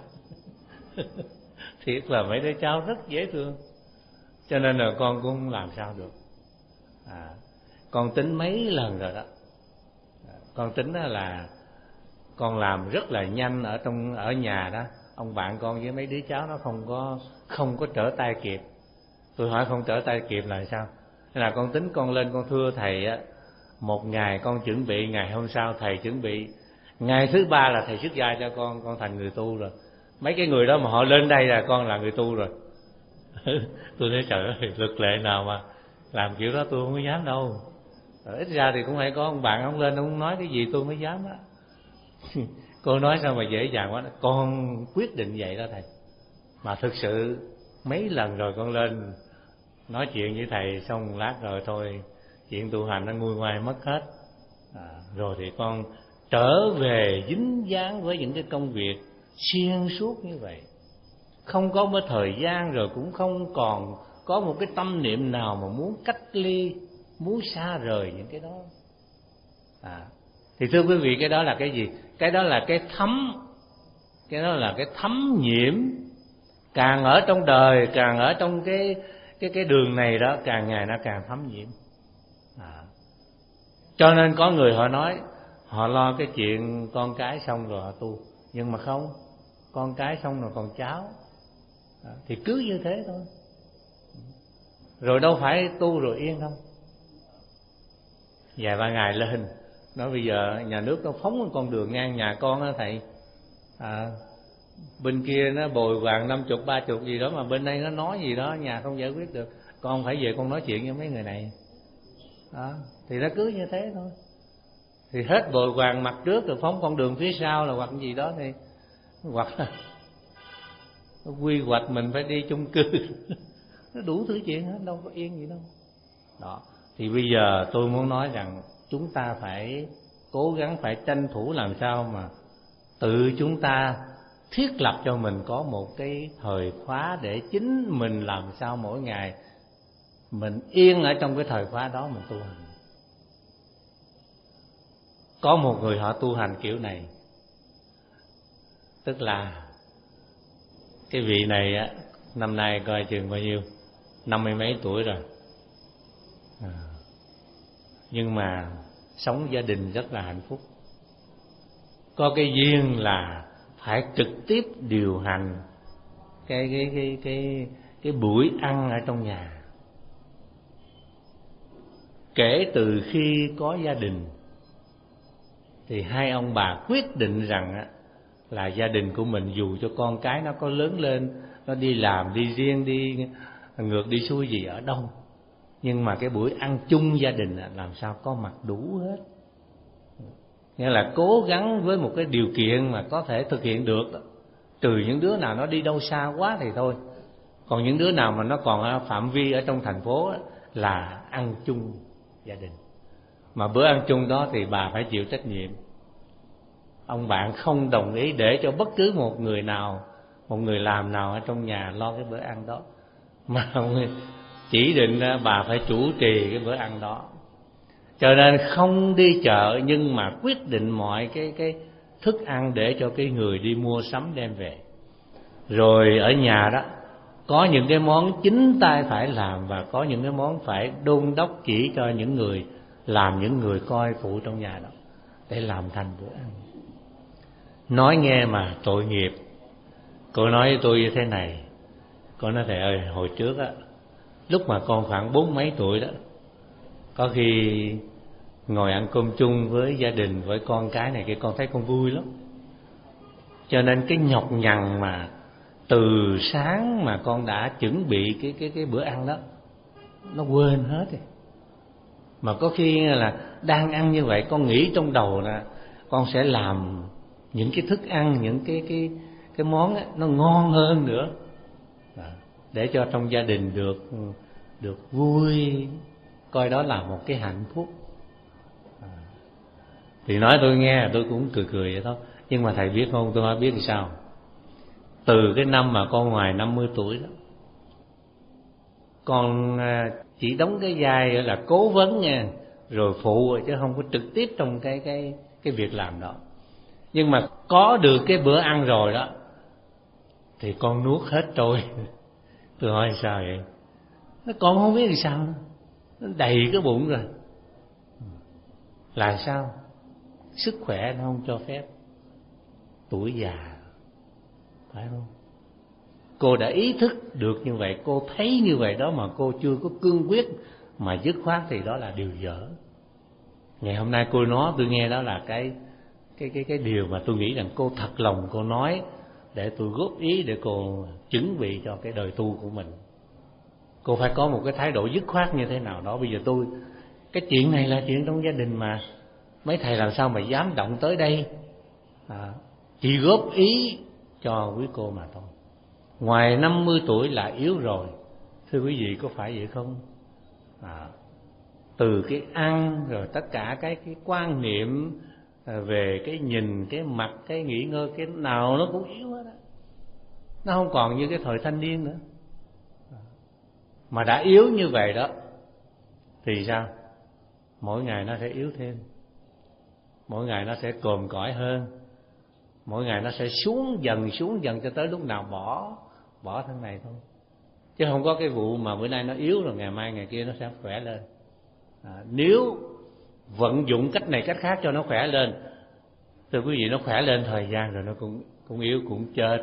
Thiệt là mấy đứa cháu rất dễ thương. Cho nên là con cũng không làm sao được. à, Con tính mấy lần rồi đó. Con tính đó là con làm rất là nhanh ở trong ở nhà đó. Ông bạn con với mấy đứa cháu nó không có không có trở tay kịp. Tôi hỏi không trở tay kịp là sao? Thế là con tính con lên con thưa thầy á, một ngày con chuẩn bị, ngày hôm sau thầy chuẩn bị, ngày thứ ba là thầy xuất gia cho con, con thành người tu rồi. Mấy cái người đó mà họ lên đây là con là người tu rồi. Tôi nói trời ơi, lực lệ nào mà làm kiểu đó tôi không có dám đâu. Rồi ít ra thì cũng phải có ông bạn ông lên ông nói cái gì tôi mới dám á. Cô nói sao mà dễ dàng quá. Con quyết định vậy đó thầy. Mà thực sự mấy lần rồi con lên nói chuyện với thầy xong một lát rồi thôi, chuyện tu hành nó nguôi ngoai mất hết. à, Rồi thì con trở về dính dáng với những cái công việc xuyên suốt như vậy, không có một thời gian, rồi cũng không còn có một cái tâm niệm nào mà muốn cách ly, muốn xa rời những cái đó. à, Thì thưa quý vị, cái đó là cái gì? Cái đó là cái thấm, cái đó là cái thấm nhiễm. Càng ở trong đời, càng ở trong cái cái cái đường này đó, càng ngày nó càng thấm nhiễm. à. Cho nên có người họ nói họ lo cái chuyện con cái xong rồi họ tu, nhưng mà không, con cái xong rồi còn cháu. à, Thì cứ như thế thôi, rồi đâu phải tu rồi yên đâu. Vài ba ngày lên nói bây giờ nhà nước nó phóng con đường ngang nhà con á thầy, à, bên kia nó bồi hoàng năm chục ba chục gì đó, mà bên đây nó nói gì đó nhà không giải quyết được, con phải về con nói chuyện với mấy người này. Đó, thì nó cứ như thế thôi. Thì hết bồi hoàng mặt trước rồi phóng con đường phía sau là hoặc gì đó, thì hoặc là quy hoạch mình phải đi chung cư. Nó đủ thứ chuyện hết, đâu có yên gì đâu. Đó, thì bây giờ tôi muốn nói rằng chúng ta phải cố gắng, phải tranh thủ làm sao mà tự chúng ta thiết lập cho mình có một cái thời khóa để chính mình làm sao mỗi ngày mình yên ở trong cái thời khóa đó mình tu hành. Có một người họ tu hành kiểu này, tức là cái vị này á, năm nay coi chừng bao nhiêu, năm mươi mấy tuổi rồi, à, nhưng mà sống gia đình rất là hạnh phúc. Có cái duyên là phải trực tiếp điều hành cái cái cái cái cái buổi ăn ở trong nhà. Kể từ khi có gia đình thì hai ông bà quyết định rằng á, là gia đình của mình dù cho con cái nó có lớn lên, nó đi làm, đi riêng, đi ngược đi xuôi gì ở đâu, nhưng mà cái buổi ăn chung gia đình làm sao có mặt đủ hết. Nghĩa là cố gắng với một cái điều kiện mà có thể thực hiện được đó. Trừ những đứa nào nó đi đâu xa quá thì thôi, còn những đứa nào mà nó còn ở phạm vi ở trong thành phố đó, là ăn chung gia đình. Mà bữa ăn chung đó thì bà phải chịu trách nhiệm. Ông bạn không đồng ý để cho bất cứ một người nào, một người làm nào ở trong nhà lo cái bữa ăn đó, mà ông chỉ định bà phải chủ trì cái bữa ăn đó. Cho nên không đi chợ, nhưng mà quyết định mọi cái cái thức ăn để cho cái người đi mua sắm đem về. Rồi ở nhà đó có những cái món chính tay phải làm, và có những cái món phải đôn đốc chỉ cho những người làm, những người coi phụ trong nhà đó, để làm thành bữa ăn. Nói nghe mà tội nghiệp. Cô nói với tôi như thế này: cô nói thầy ơi, hồi trước á, lúc mà con khoảng bốn mấy tuổi đó, có khi ngồi ăn cơm chung với gia đình, với con cái này kia, con thấy con vui lắm. Cho nên cái nhọc nhằn mà từ sáng mà con đã chuẩn bị cái cái cái bữa ăn đó, nó quên hết rồi. Mà có khi là đang ăn như vậy, con nghĩ trong đầu là con sẽ làm những cái thức ăn, những cái cái cái món ấy, nó ngon hơn nữa, để cho trong gia đình được được vui, coi đó là một cái hạnh phúc. Thì nói tôi nghe, tôi cũng cười cười vậy thôi. Nhưng mà thầy biết không, tôi nói biết thì sao? Từ cái năm mà con ngoài năm mươi tuổi đó, con chỉ đóng cái vai là cố vấn nha, rồi phụ, chứ không có trực tiếp trong cái cái cái việc làm đó. Nhưng mà có được cái bữa ăn rồi đó thì con nuốt hết trôi. Tôi hỏi sao vậy? Nó con không biết thì sao, nó đầy cái bụng rồi. Là sao? Sức khỏe nó không cho phép, tuổi già, phải không? Cô đã ý thức được như vậy, cô thấy như vậy đó, mà cô chưa có cương quyết mà dứt khoát, thì đó là điều dở. Ngày hôm nay cô nói tôi nghe, đó là cái cái cái cái điều mà tôi nghĩ rằng cô thật lòng cô nói, để tôi góp ý để cô chuẩn bị cho cái đời tu của mình. Cô phải có một cái thái độ dứt khoát như thế nào đó. Bây giờ tôi, cái chuyện này là chuyện trong gia đình mà, mấy thầy làm sao mà dám động tới đây. à, Chỉ góp ý cho quý cô mà thôi. Ngoài năm mươi tuổi là yếu rồi, thưa quý vị, có phải vậy không? à, Từ cái ăn, rồi tất cả cái, cái quan niệm về cái nhìn, cái mặt, cái nghỉ ngơi, cái nào nó cũng yếu hết á. Nó không còn như cái thời thanh niên nữa. Mà đã yếu như vậy đó thì sao? Mỗi ngày nó sẽ yếu thêm, mỗi ngày nó sẽ còm cõi hơn, mỗi ngày nó sẽ xuống dần xuống dần cho tới lúc nào bỏ bỏ thân này thôi. Chứ không có cái vụ mà bữa nay nó yếu rồi ngày mai ngày kia nó sẽ khỏe lên. à, Nếu vận dụng cách này cách khác cho nó khỏe lên, thưa quý vị, nó khỏe lên thời gian rồi nó cũng cũng yếu, cũng chết.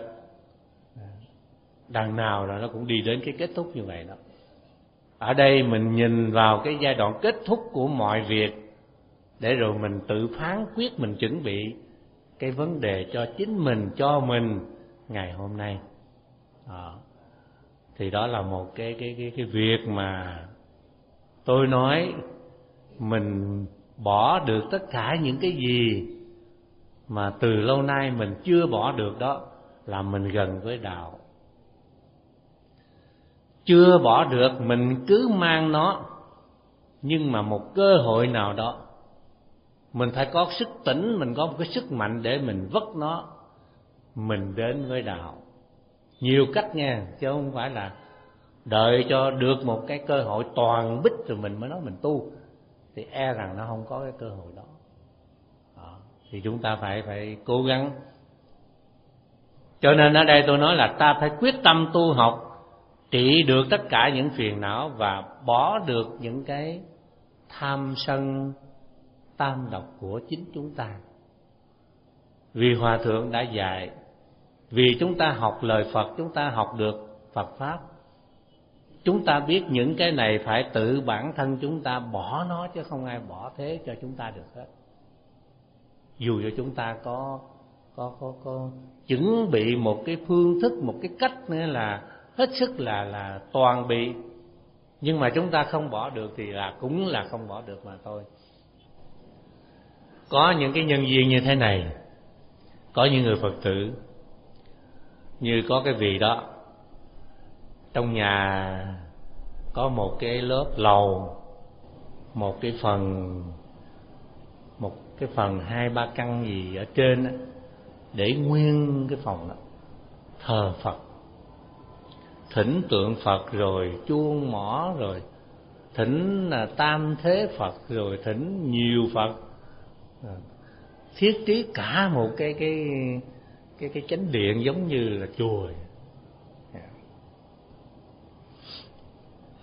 Đằng nào là nó cũng đi đến cái kết thúc như vậy đó. Ở đây mình nhìn vào cái giai đoạn kết thúc của mọi việc, để rồi mình tự phán quyết, mình chuẩn bị cái vấn đề cho chính mình, cho mình ngày hôm nay. à, Thì đó là một cái cái cái cái việc mà tôi nói, mình bỏ được tất cả những cái gì mà từ lâu nay mình chưa bỏ được đó, là mình gần với đạo. Chưa bỏ được mình cứ mang nó, nhưng mà một cơ hội nào đó mình phải có sức tỉnh, mình có một cái sức mạnh để mình vất nó, mình đến với đạo. Nhiều cách nha, chứ không phải là đợi cho được một cái cơ hội toàn bích rồi mình mới nói mình tu, thì e rằng nó không có cái cơ hội đó. đó. Thì chúng ta phải phải cố gắng. Cho nên ở đây tôi nói là ta phải quyết tâm tu học, trị được tất cả những phiền não, và bỏ được những cái tham sân tam độc của chính chúng ta. Vì Hòa Thượng đã dạy, vì chúng ta học lời Phật, chúng ta học được Phật Pháp, chúng ta biết những cái này phải tự bản thân chúng ta bỏ nó, chứ không ai bỏ thế cho chúng ta được hết. Dù cho chúng ta có có có có chuẩn bị một cái phương thức, một cái cách nữa là hết sức là là toàn bị, nhưng mà chúng ta không bỏ được thì là cũng là không bỏ được mà thôi. Có những cái nhân duyên như thế này, có những người Phật tử, như có cái vị đó, trong nhà có một cái lớp lầu, một cái phần một cái phần hai ba căn gì ở trên đó, để nguyên cái phòng đó thờ Phật, thỉnh tượng Phật, rồi chuông mõ, rồi thỉnh là tam thế Phật, rồi thỉnh nhiều Phật, thiết trí cả một cái cái cái cái chánh điện giống như là chùa.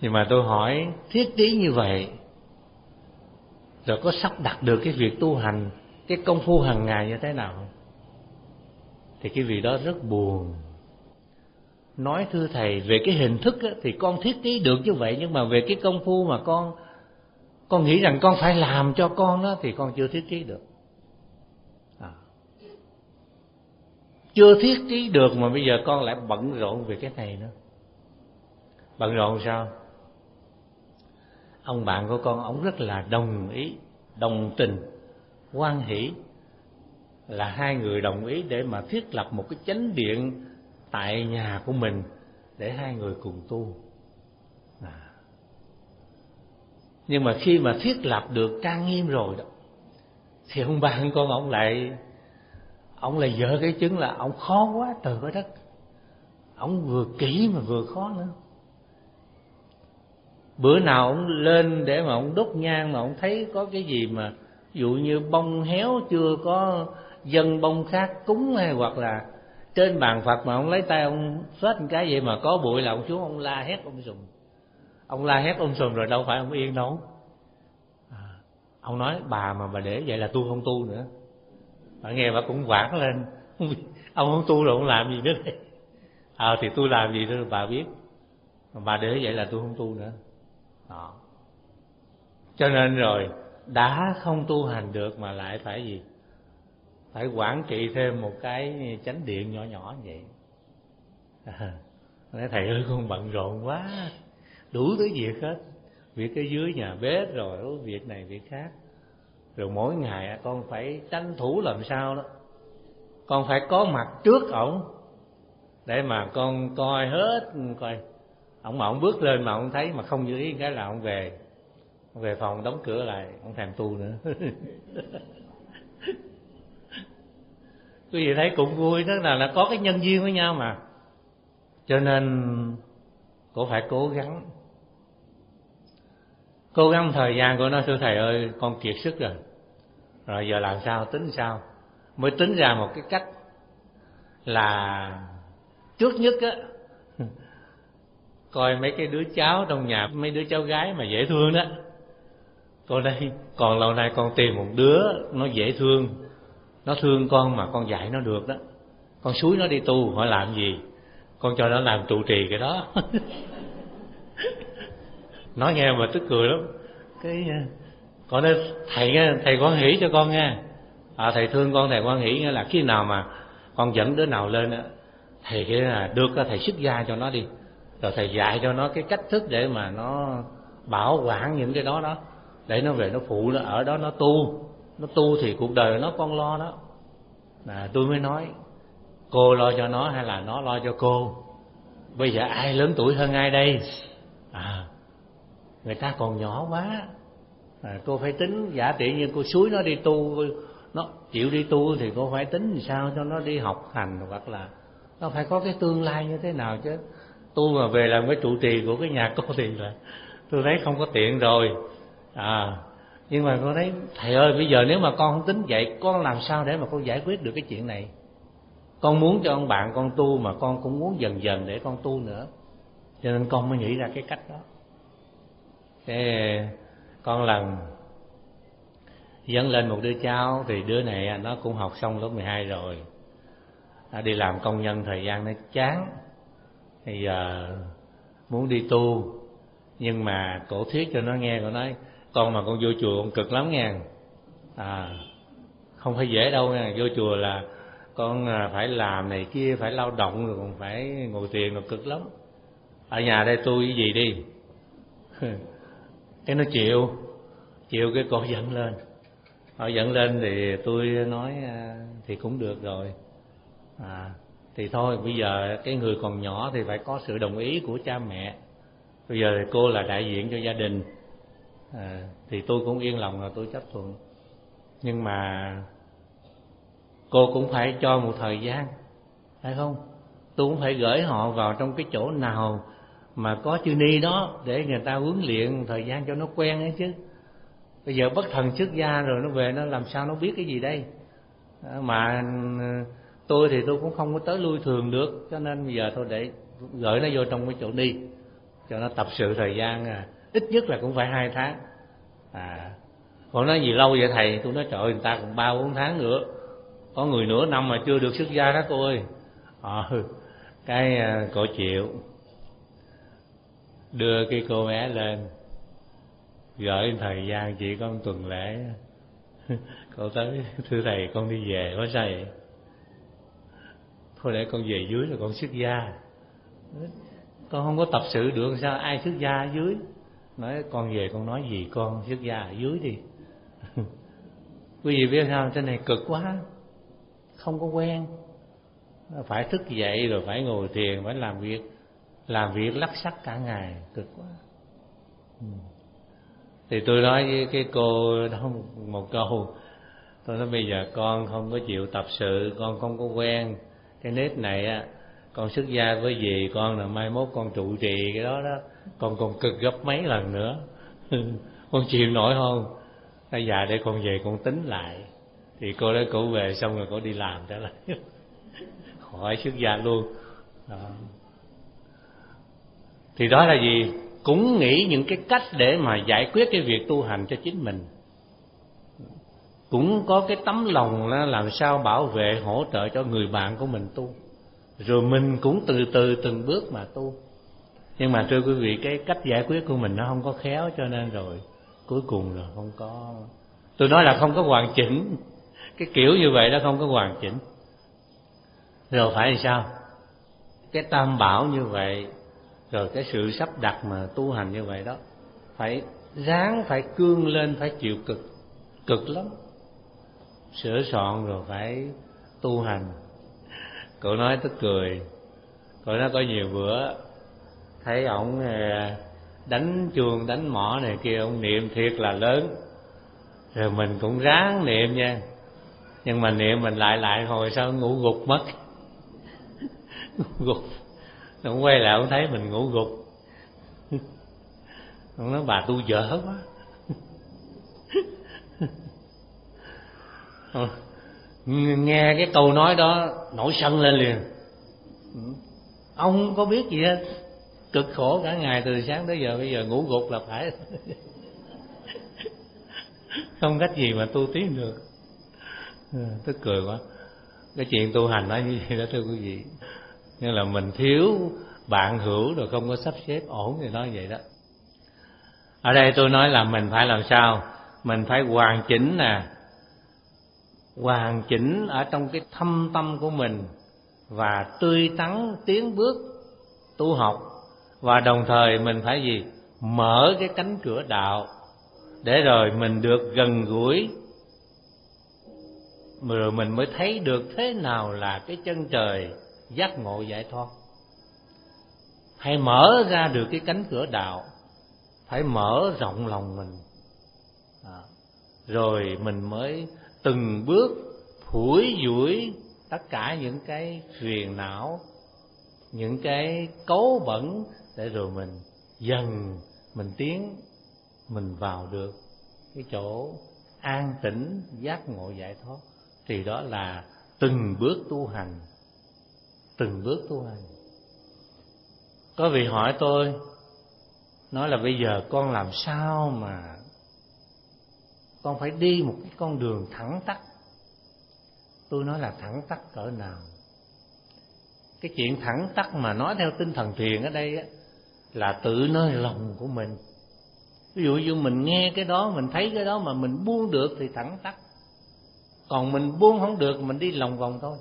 Nhưng mà tôi hỏi thiết trí như vậy rồi có sắp đặt được cái việc tu hành, cái công phu hàng ngày như thế nào không? Thì cái việc đó rất buồn. Nói thưa thầy, về cái hình thức á, thì con thiết trí được như vậy, nhưng mà về cái công phu mà con con nghĩ rằng con phải làm cho con đó thì con chưa thiết trí được. À. Chưa thiết trí được mà bây giờ con lại bận rộn về cái này nữa. Bận rộn sao? Ông bạn của con, ông rất là đồng ý, đồng tình, hoan hỷ, là hai người đồng ý để mà thiết lập một cái chánh điện tại nhà của mình để hai người cùng tu. À. Nhưng mà khi mà thiết lập được trang nghiêm rồi đó, thì ông bạn con ông lại ông lại dở cái chứng là ông khó quá trời quá đất. Ông vừa kỹ mà vừa khó nữa. Bữa nào ông lên để mà ông đốt nhang mà ông thấy có cái gì mà ví dụ như bông héo chưa có dâng bông khác cúng, hay hoặc là trên bàn Phật mà ông lấy tay ông xót một cái vậy mà có bụi là ông xuống ông la hét ông sùm. Ông la hét ông sùm rồi đâu phải ông yên đâu. À, ông nói bà mà bà để vậy là tôi không tu nữa. Bà nghe bà cũng quảng lên. Ông không tu rồi ông làm gì nữa đây? À, thì tôi làm gì đó bà biết. Mà bà để vậy là tôi không tu nữa. Đó. Cho nên rồi đã không tu hành được mà lại phải gì? Phải quản trị thêm một cái chánh điện nhỏ nhỏ như vậy. À, nói thầy ơi con bận rộn quá, đủ thứ việc hết. Việc ở dưới nhà bếp rồi việc này việc khác. Rồi mỗi ngày con phải tranh thủ làm sao đó, con phải có mặt trước ổng để mà con coi hết, coi ổng mà ổng bước lên mà ổng thấy mà không như ý cái là ổng về, ổng về phòng đóng cửa lại, ổng thèm tu nữa. Quý vị thấy cũng vui, tức là là có cái nhân duyên với nhau mà. Cho nên cô phải cố gắng, cố gắng thời gian. Cô nói thưa thầy ơi con kiệt sức rồi, rồi giờ làm sao, tính sao? Mới tính ra một cái cách là trước nhất á, coi mấy cái đứa cháu trong nhà, mấy đứa cháu gái mà dễ thương đó. Cô đây còn lâu nay con tìm một đứa nó dễ thương, nó thương con mà con dạy nó được đó. Con xúi nó đi tu, hỏi làm gì con cho nó làm trụ trì cái đó. Nói nghe mà tức cười lắm. Cái con nói thầy thầy quan hỷ cho con nha. À, thầy thương con, thầy quan hỷ nghĩa là khi nào mà con dẫn đứa nào lên á, thầy cái là được thầy xuất gia cho nó đi, rồi thầy dạy cho nó cái cách thức để mà nó bảo quản những cái đó đó, để nó về nó phụ nó ở đó nó tu, nó tu thì cuộc đời nó con lo đó. À, tôi mới nói cô lo cho nó hay là nó lo cho cô? Bây giờ ai lớn tuổi hơn ai đây? À, người ta còn nhỏ quá. À, cô phải tính giả tỷ như cô xúi nó đi tu, nó chịu đi tu thì cô phải tính làm sao cho nó đi học hành, hoặc là nó phải có cái tương lai như thế nào chứ. Tu mà về làm cái trụ trì của cái nhà cô thì là tôi thấy không có tiện rồi. À, nhưng mà con thấy thầy ơi bây giờ nếu mà con không tính vậy, con làm sao để mà con giải quyết được cái chuyện này? Con muốn cho ông bạn con tu mà con cũng muốn dần dần để con tu nữa, cho nên con mới nghĩ ra cái cách đó. Thế con lần dẫn lên một đứa cháu, thì đứa này nó cũng học xong lớp mười hai rồi, nó đi làm công nhân thời gian nó chán, thì giờ muốn đi tu. Nhưng mà cổ thuyết cho nó nghe, cổ nói con mà con vô chùa con cực lắm nha. À, không phải dễ đâu nha, vô chùa là con phải làm này kia, phải lao động rồi còn phải ngồi thiền rồi cực lắm. Ở nhà đây tu cái gì đi. Cái nó chịu, chịu cái cô dẫn lên. Họ dẫn lên thì tôi nói thì cũng được rồi. À, thì thôi bây giờ cái người còn nhỏ thì phải có sự đồng ý của cha mẹ. Bây giờ thì cô là đại diện cho gia đình, à, thì tôi cũng yên lòng là tôi chấp thuận. Nhưng mà cô cũng phải cho một thời gian, phải không? Tôi cũng phải gửi họ vào trong cái chỗ nào mà có chư ni đó để người ta huấn luyện thời gian cho nó quen ấy chứ. Bây giờ bất thần xuất gia rồi nó về nó làm sao nó biết cái gì đây? À, mà tôi thì tôi cũng không có tới lui thường được, cho nên bây giờ thôi để gửi nó vô trong cái chỗ ni, cho nó tập sự thời gian à, ít nhất là cũng phải hai tháng. À, còn nói gì lâu vậy thầy? Tôi nói trời ơi, người ta còn ba bốn tháng nữa, có người nửa năm mà chưa được xuất gia đó cô ơi. Ờ, cái à, cô chịu đưa cái cô bé lên, gửi thời gian chỉ có một tuần lễ. Cô tới, thưa thầy con đi về. Có sao vậy? Thôi để con về dưới rồi con xuất gia. Con không có tập sự được sao ai xuất gia ở dưới? Nói con về con nói gì con xuất gia ở dưới đi. Quý vị biết sao, trên này cực quá, không có quen, phải thức dậy rồi phải ngồi thiền, phải làm việc làm việc lắc xắc cả ngày, cực quá. Thì tôi nói với cái cô đó một câu, tôi nói bây giờ con không có chịu tập sự, con không có quen cái nếp này á, con xuất gia với dì con là mai mốt con trụ trì cái đó đó, con còn cực gấp mấy lần nữa. Con chịu nổi không? Bây giờ để con về con tính lại. Thì cô đó cổ về xong rồi cổ đi làm trở lại. Khỏi xuất gia luôn đó. Thì đó là gì? Cũng nghĩ những cái cách để mà giải quyết cái việc tu hành cho chính mình, cũng có cái tấm lòng là làm sao bảo vệ hỗ trợ cho người bạn của mình tu, rồi mình cũng từ từ từng bước mà tu. Nhưng mà thưa quý vị, cái cách giải quyết của mình nó không có khéo, cho nên rồi cuối cùng là không có, tôi nói là không có hoàn chỉnh. Cái kiểu như vậy đó không có hoàn chỉnh. Rồi phải làm sao? Cái tam bảo như vậy, rồi cái sự sắp đặt mà tu hành như vậy đó, phải ráng, phải cương lên, phải chịu cực, cực lắm. Sửa soạn rồi phải tu hành. Cậu nói tức cười. Cậu nói có nhiều bữa thấy ổng đánh chuông đánh mõ này kia, ổng niệm thiệt là lớn, rồi mình cũng ráng niệm nha, nhưng mà niệm mình lại lại hồi sao ngủ gục mất. Ngủ gục. Ông quay lại ông thấy mình ngủ gục. Ông nói bà tu dở quá. Nghe cái câu nói đó nổi sân lên liền. Ông không có biết gì hết, cực khổ cả ngày từ sáng tới giờ, bây giờ ngủ gục là phải. Không cách gì mà tu tiến được. Tức cười quá. Cái chuyện tu hành nó như vậy đó thưa quý vị. Nhưng là mình thiếu bạn hữu rồi không có sắp xếp ổn thì nói vậy đó. Ở đây tôi nói là mình phải làm sao? Mình phải hoàn chỉnh nè, hoàn chỉnh ở trong cái thâm tâm của mình, và tươi tắn tiến bước tu học. Và đồng thời mình phải gì? Mở cái cánh cửa đạo, để rồi mình được gần gũi, rồi mình mới thấy được thế nào là cái chân trời giác ngộ giải thoát. Hãy mở ra được cái cánh cửa đạo, phải mở rộng lòng mình, à, rồi mình mới từng bước phủi dũi tất cả những cái phiền não, những cái cấu bẩn, để rồi mình dần mình tiến, mình vào được cái chỗ an tĩnh giác ngộ giải thoát. Thì đó là từng bước tu hành, từng bước tu hành. Có vị hỏi tôi, nói là bây giờ con làm sao mà con phải đi một cái con đường thẳng tắp. Tôi nói là thẳng tắp cỡ nào? Cái chuyện thẳng tắp mà nói theo tinh thần thiền ở đây á, là tự nơi lòng của mình. Ví dụ như mình nghe cái đó, mình thấy cái đó mà mình buông được thì thẳng tắp, còn mình buông không được mình đi lòng vòng thôi.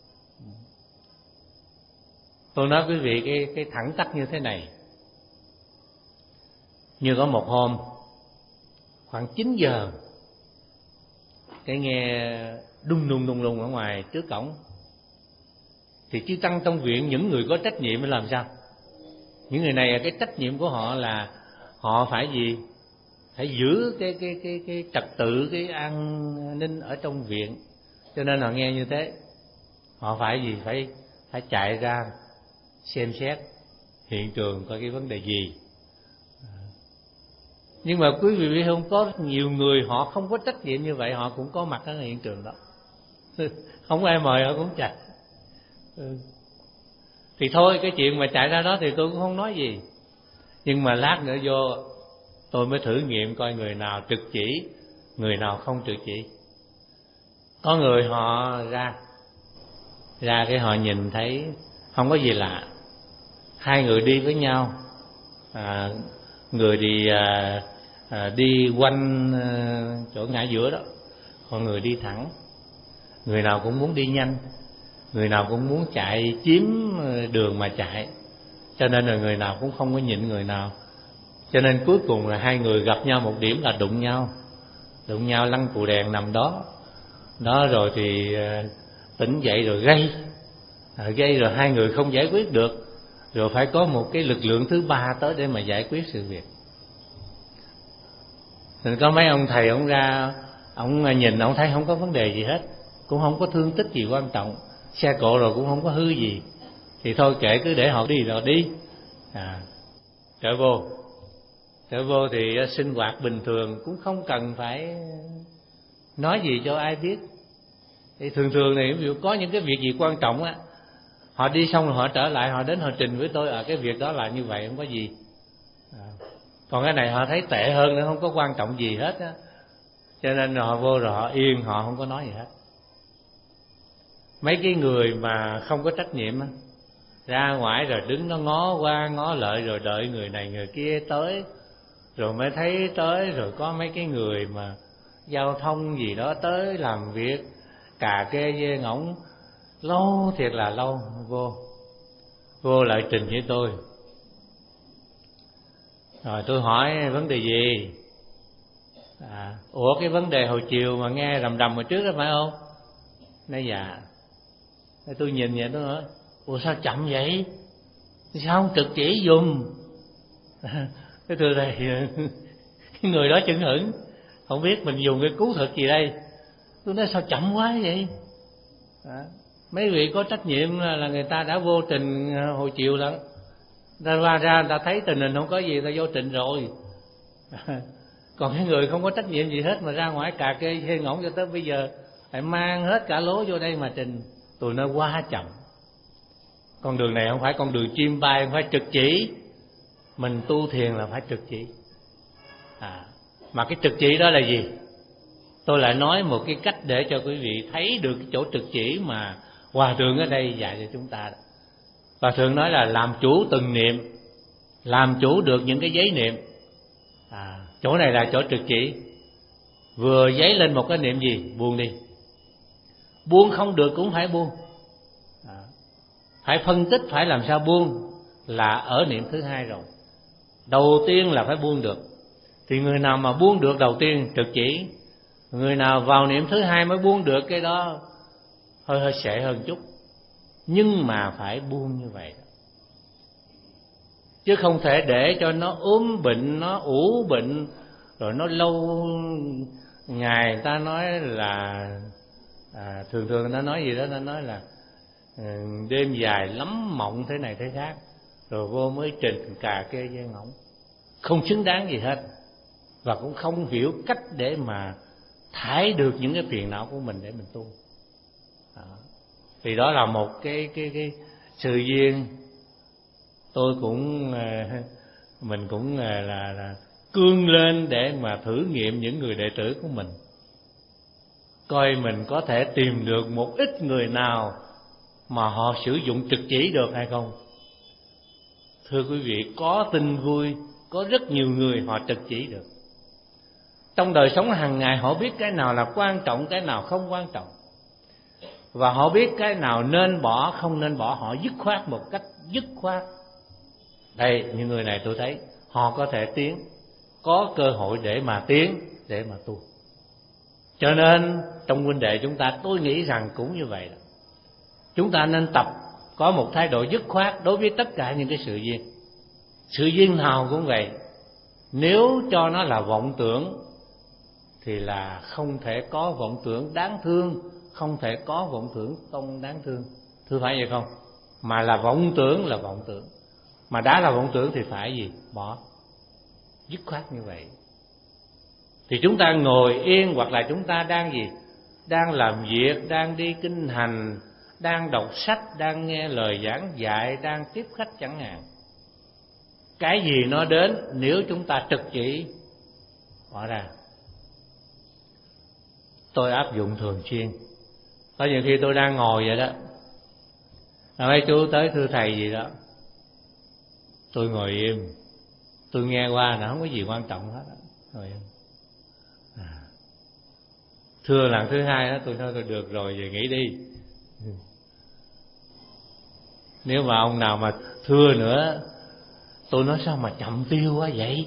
Tôi nói quý vị cái, cái thẳng tắp như thế này. Như có một hôm khoảng chín giờ, cái nghe đùng đùng đùng đùng ở ngoài trước cổng. Thì chư tăng trong viện, những người có trách nhiệm phải làm sao? Những người này, cái trách nhiệm của họ là họ phải gì? Phải giữ cái cái cái cái trật tự, cái an ninh ở trong viện. Cho nên họ nghe như thế, họ phải gì? Phải phải chạy ra xem xét hiện trường coi cái vấn đề gì. Nhưng mà quý vị biết không, có nhiều người họ không có trách nhiệm như vậy, họ cũng có mặt ở hiện trường đó. Không ai mời họ cũng chạy. Ừ. Thì thôi, cái chuyện mà chạy ra đó thì tôi cũng không nói gì. Nhưng mà lát nữa vô tôi mới thử nghiệm coi người nào trực chỉ, người nào không trực chỉ. Có người họ ra ra cái họ nhìn thấy không có gì lạ, hai người đi với nhau, à, người thì à, à, đi quanh à, chỗ ngã giữa đó, còn người đi thẳng. Người nào cũng muốn đi nhanh, người nào cũng muốn chạy chiếm đường mà chạy, cho nên là người nào cũng không có nhịn người nào. Cho nên cuối cùng là hai người gặp nhau một điểm là đụng nhau, đụng nhau lăn cù đèn nằm đó. Đó rồi thì tỉnh dậy rồi gây, à, gây rồi hai người không giải quyết được, rồi phải có một cái lực lượng thứ ba tới để mà giải quyết sự việc. Nên có mấy ông thầy ông ra, ông nhìn ông thấy không có vấn đề gì hết, cũng không có thương tích gì quan trọng, xe cộ rồi cũng không có hư gì, thì thôi kệ, cứ để họ đi rồi đi. À, trở vô trở vô thì sinh hoạt bình thường, cũng không cần phải nói gì cho ai biết. Thì thường thường này ví dụ có những cái việc gì quan trọng á, họ đi xong rồi họ trở lại, họ đến họ trình với tôi, à cái việc đó là như vậy, không có gì. À, còn cái này họ thấy tệ hơn nữa, không có quan trọng gì hết á, cho nên họ vô rồi họ yên, họ không có nói gì hết. Mấy cái người mà không có trách nhiệm á, ra ngoài rồi đứng nó ngó qua ngó lại, rồi đợi người này người kia tới rồi mới thấy tới. Rồi có mấy cái người mà giao thông gì đó tới làm việc cà kê dê ngỗng, lâu thiệt là lâu. Vô vô lại trình với tôi, rồi tôi hỏi vấn đề gì. À, ủa cái vấn đề hồi chiều mà nghe rầm rầm hồi trước đó phải không? Nói dạ. Tôi nhìn vậy tôi nói, ủa sao chậm vậy, sao không trực chỉ dùm? Cái tôi này cái người đó chững hững, không biết mình dùng cái cú thực gì đây. Tôi nói sao chậm quá vậy? À, mấy vị có trách nhiệm là người ta đã vô trình hồi chiều lắm, ra ra ra ta thấy tình hình không có gì, ta vô trình rồi. À, còn cái người không có trách nhiệm gì hết mà ra ngoài cà kê hê ngỗng cho tới bây giờ phải mang hết cả lố vô đây mà trình. Tôi nói quá chậm. Con đường này không phải con đường chim bay, không phải trực chỉ. Mình tu thiền là phải trực chỉ. À, mà cái trực chỉ đó là gì? Tôi lại nói một cái cách để cho quý vị thấy được cái chỗ trực chỉ mà Hòa Thượng ở đây dạy cho chúng ta. Hòa Thượng nói là làm chủ từng niệm, làm chủ được những cái giấy niệm. À, chỗ này là chỗ trực chỉ. Vừa giấy lên một cái niệm gì, buông đi. Buông không được cũng phải buông. À, phải phân tích phải làm sao buông, là ở niệm thứ hai rồi. Đầu tiên là phải buông được. Thì người nào mà buông được đầu tiên trực chỉ, người nào vào niệm thứ hai mới buông được, cái đó hơi hơi sệ hơn chút. Nhưng mà phải buông như vậy, chứ không thể để cho nó ốm bệnh, nó ủ bệnh, rồi nó lâu ngày. Ta nói là à, thường thường nó nói gì đó, nó nói là đêm dài lắm mộng thế này thế khác, rồi vô mới trình cà kê dê ngỗng, không xứng đáng gì hết, và cũng không hiểu cách để mà thải được những cái phiền não của mình để mình tu. Đó. Thì đó là một cái cái cái sự duyên. Tôi cũng mình cũng là, là cương lên để mà thử nghiệm những người đệ tử của mình, coi mình có thể tìm được một ít người nào mà họ sử dụng trực chỉ được hay không. Thưa quý vị, có tin vui, có rất nhiều người họ trực chỉ được. Trong đời sống hàng ngày họ biết cái nào là quan trọng, cái nào không quan trọng, và họ biết cái nào nên bỏ, không nên bỏ. Họ dứt khoát một cách dứt khoát. Đây, những người này tôi thấy họ có thể tiến, có cơ hội để mà tiến, để mà tu. Cho nên trong huynh đệ chúng ta, tôi nghĩ rằng cũng như vậy đó. Chúng ta nên tập có một thái độ dứt khoát đối với tất cả những cái sự duyên. Sự duyên nào cũng vậy, nếu cho nó là vọng tưởng thì là không thể có vọng tưởng đáng thương, không thể có vọng tưởng không đáng thương. Thưa phải vậy không? Mà là vọng tưởng là vọng tưởng, mà đã là vọng tưởng thì phải gì? Bỏ. Dứt khoát như vậy. Thì chúng ta ngồi yên, hoặc là chúng ta đang gì? Đang làm việc, đang đi kinh hành, đang đọc sách, đang nghe lời giảng dạy, đang tiếp khách chẳng hạn. cái gì nó đến nếu chúng ta trực chỉ bỏ ra. Tôi áp dụng thường xuyên. Có nhiều khi tôi đang ngồi vậy đó, mấy chú tới thưa thầy gì đó, tôi ngồi im, tôi nghe qua là không có gì quan trọng hết. Ngồi im. À. Thưa lần thứ hai đó, tôi nói tôi được rồi, về nghỉ đi. Nếu mà ông nào mà thưa nữa, tôi nói sao mà chậm tiêu quá vậy.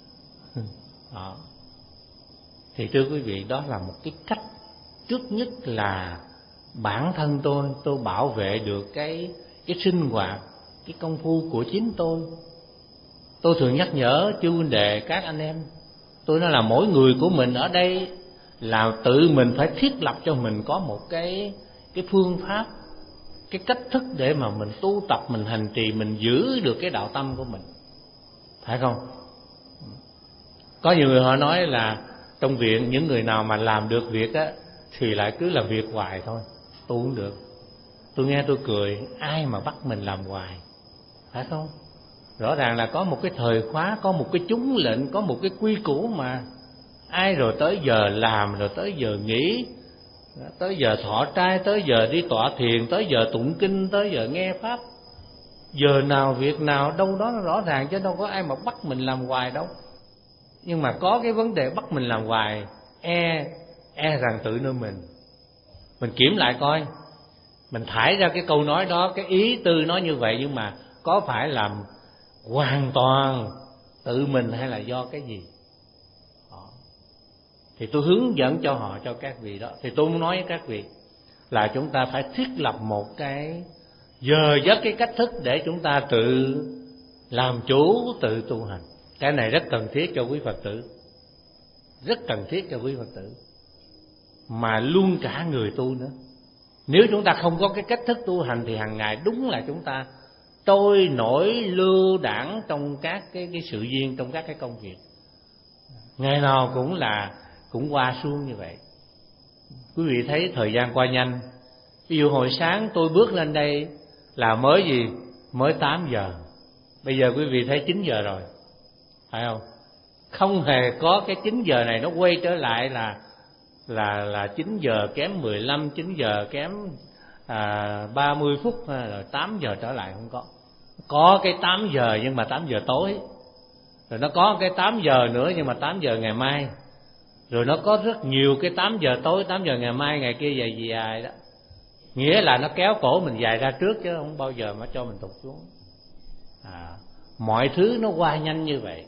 Đó. Thì thưa quý vị, đó là một cái cách trước nhất là bản thân tôi, tôi bảo vệ được cái cái sinh hoạt, cái công phu của chính tôi. Tôi thường nhắc nhở chư huynh đệ, các anh em, tôi nói là mỗi người của mình ở đây là tự mình phải thiết lập cho mình có một cái cái phương pháp, cái cách thức để mà mình tu tập, mình hành trì, mình giữ được cái đạo tâm của mình, phải không? Có nhiều người họ nói là trong viện những người nào mà làm được việc á thì lại cứ làm việc hoài thôi. Tôi không được. Tôi nghe tôi cười, ai mà bắt mình làm hoài, phải không? Rõ ràng là có một cái thời khóa, có một cái chúng lệnh, có một cái quy củ mà. Ai rồi tới giờ làm, rồi tới giờ nghỉ, tới giờ thọ trai, tới giờ đi tọa thiền, tới giờ tụng kinh, tới giờ nghe pháp. Giờ nào việc nào đâu đó nó rõ ràng, chứ đâu có ai mà bắt mình làm hoài đâu. Nhưng mà có cái vấn đề bắt mình làm hoài, e e rằng tự nơi mình. Mình kiểm lại coi, mình thải ra cái câu nói đó, cái ý tư nói như vậy, nhưng mà có phải làm hoàn toàn tự mình hay là do cái gì? Đó. Thì tôi hướng dẫn cho họ, cho các vị đó. Thì tôi muốn nói với các vị là chúng ta phải thiết lập một cái giờ giấc, cái cách thức để chúng ta tự làm chủ, tự tu hành. Cái này rất cần thiết cho quý Phật tử, rất cần thiết cho quý Phật tử, mà luôn cả người tu nữa. Nếu chúng ta không có cái cách thức tu hành thì hàng ngày đúng là chúng ta trôi nổi lưu đãng trong các cái, cái sự duyên, trong các cái công việc. Ngày nào cũng là cũng qua suông như vậy. Quý vị thấy thời gian qua nhanh. Ví dụ hồi sáng tôi bước lên đây là mới gì? Mới tám giờ. Bây giờ quý vị thấy chín giờ rồi, phải không? Không hề có cái chín giờ này nó quay trở lại là là là chín giờ kém mười lăm, chín giờ kém à, ba mươi phút, rồi tám giờ trở lại, không có. Có cái tám giờ nhưng mà tám giờ tối. Rồi nó có cái tám giờ nữa nhưng mà tám giờ ngày mai. Rồi nó có rất nhiều cái tám giờ tối, tám giờ ngày mai, ngày kia dài dài đó. Nghĩa là nó kéo cổ mình dài ra trước chứ không bao giờ mà cho mình tụt xuống. À, mọi thứ nó qua nhanh như vậy.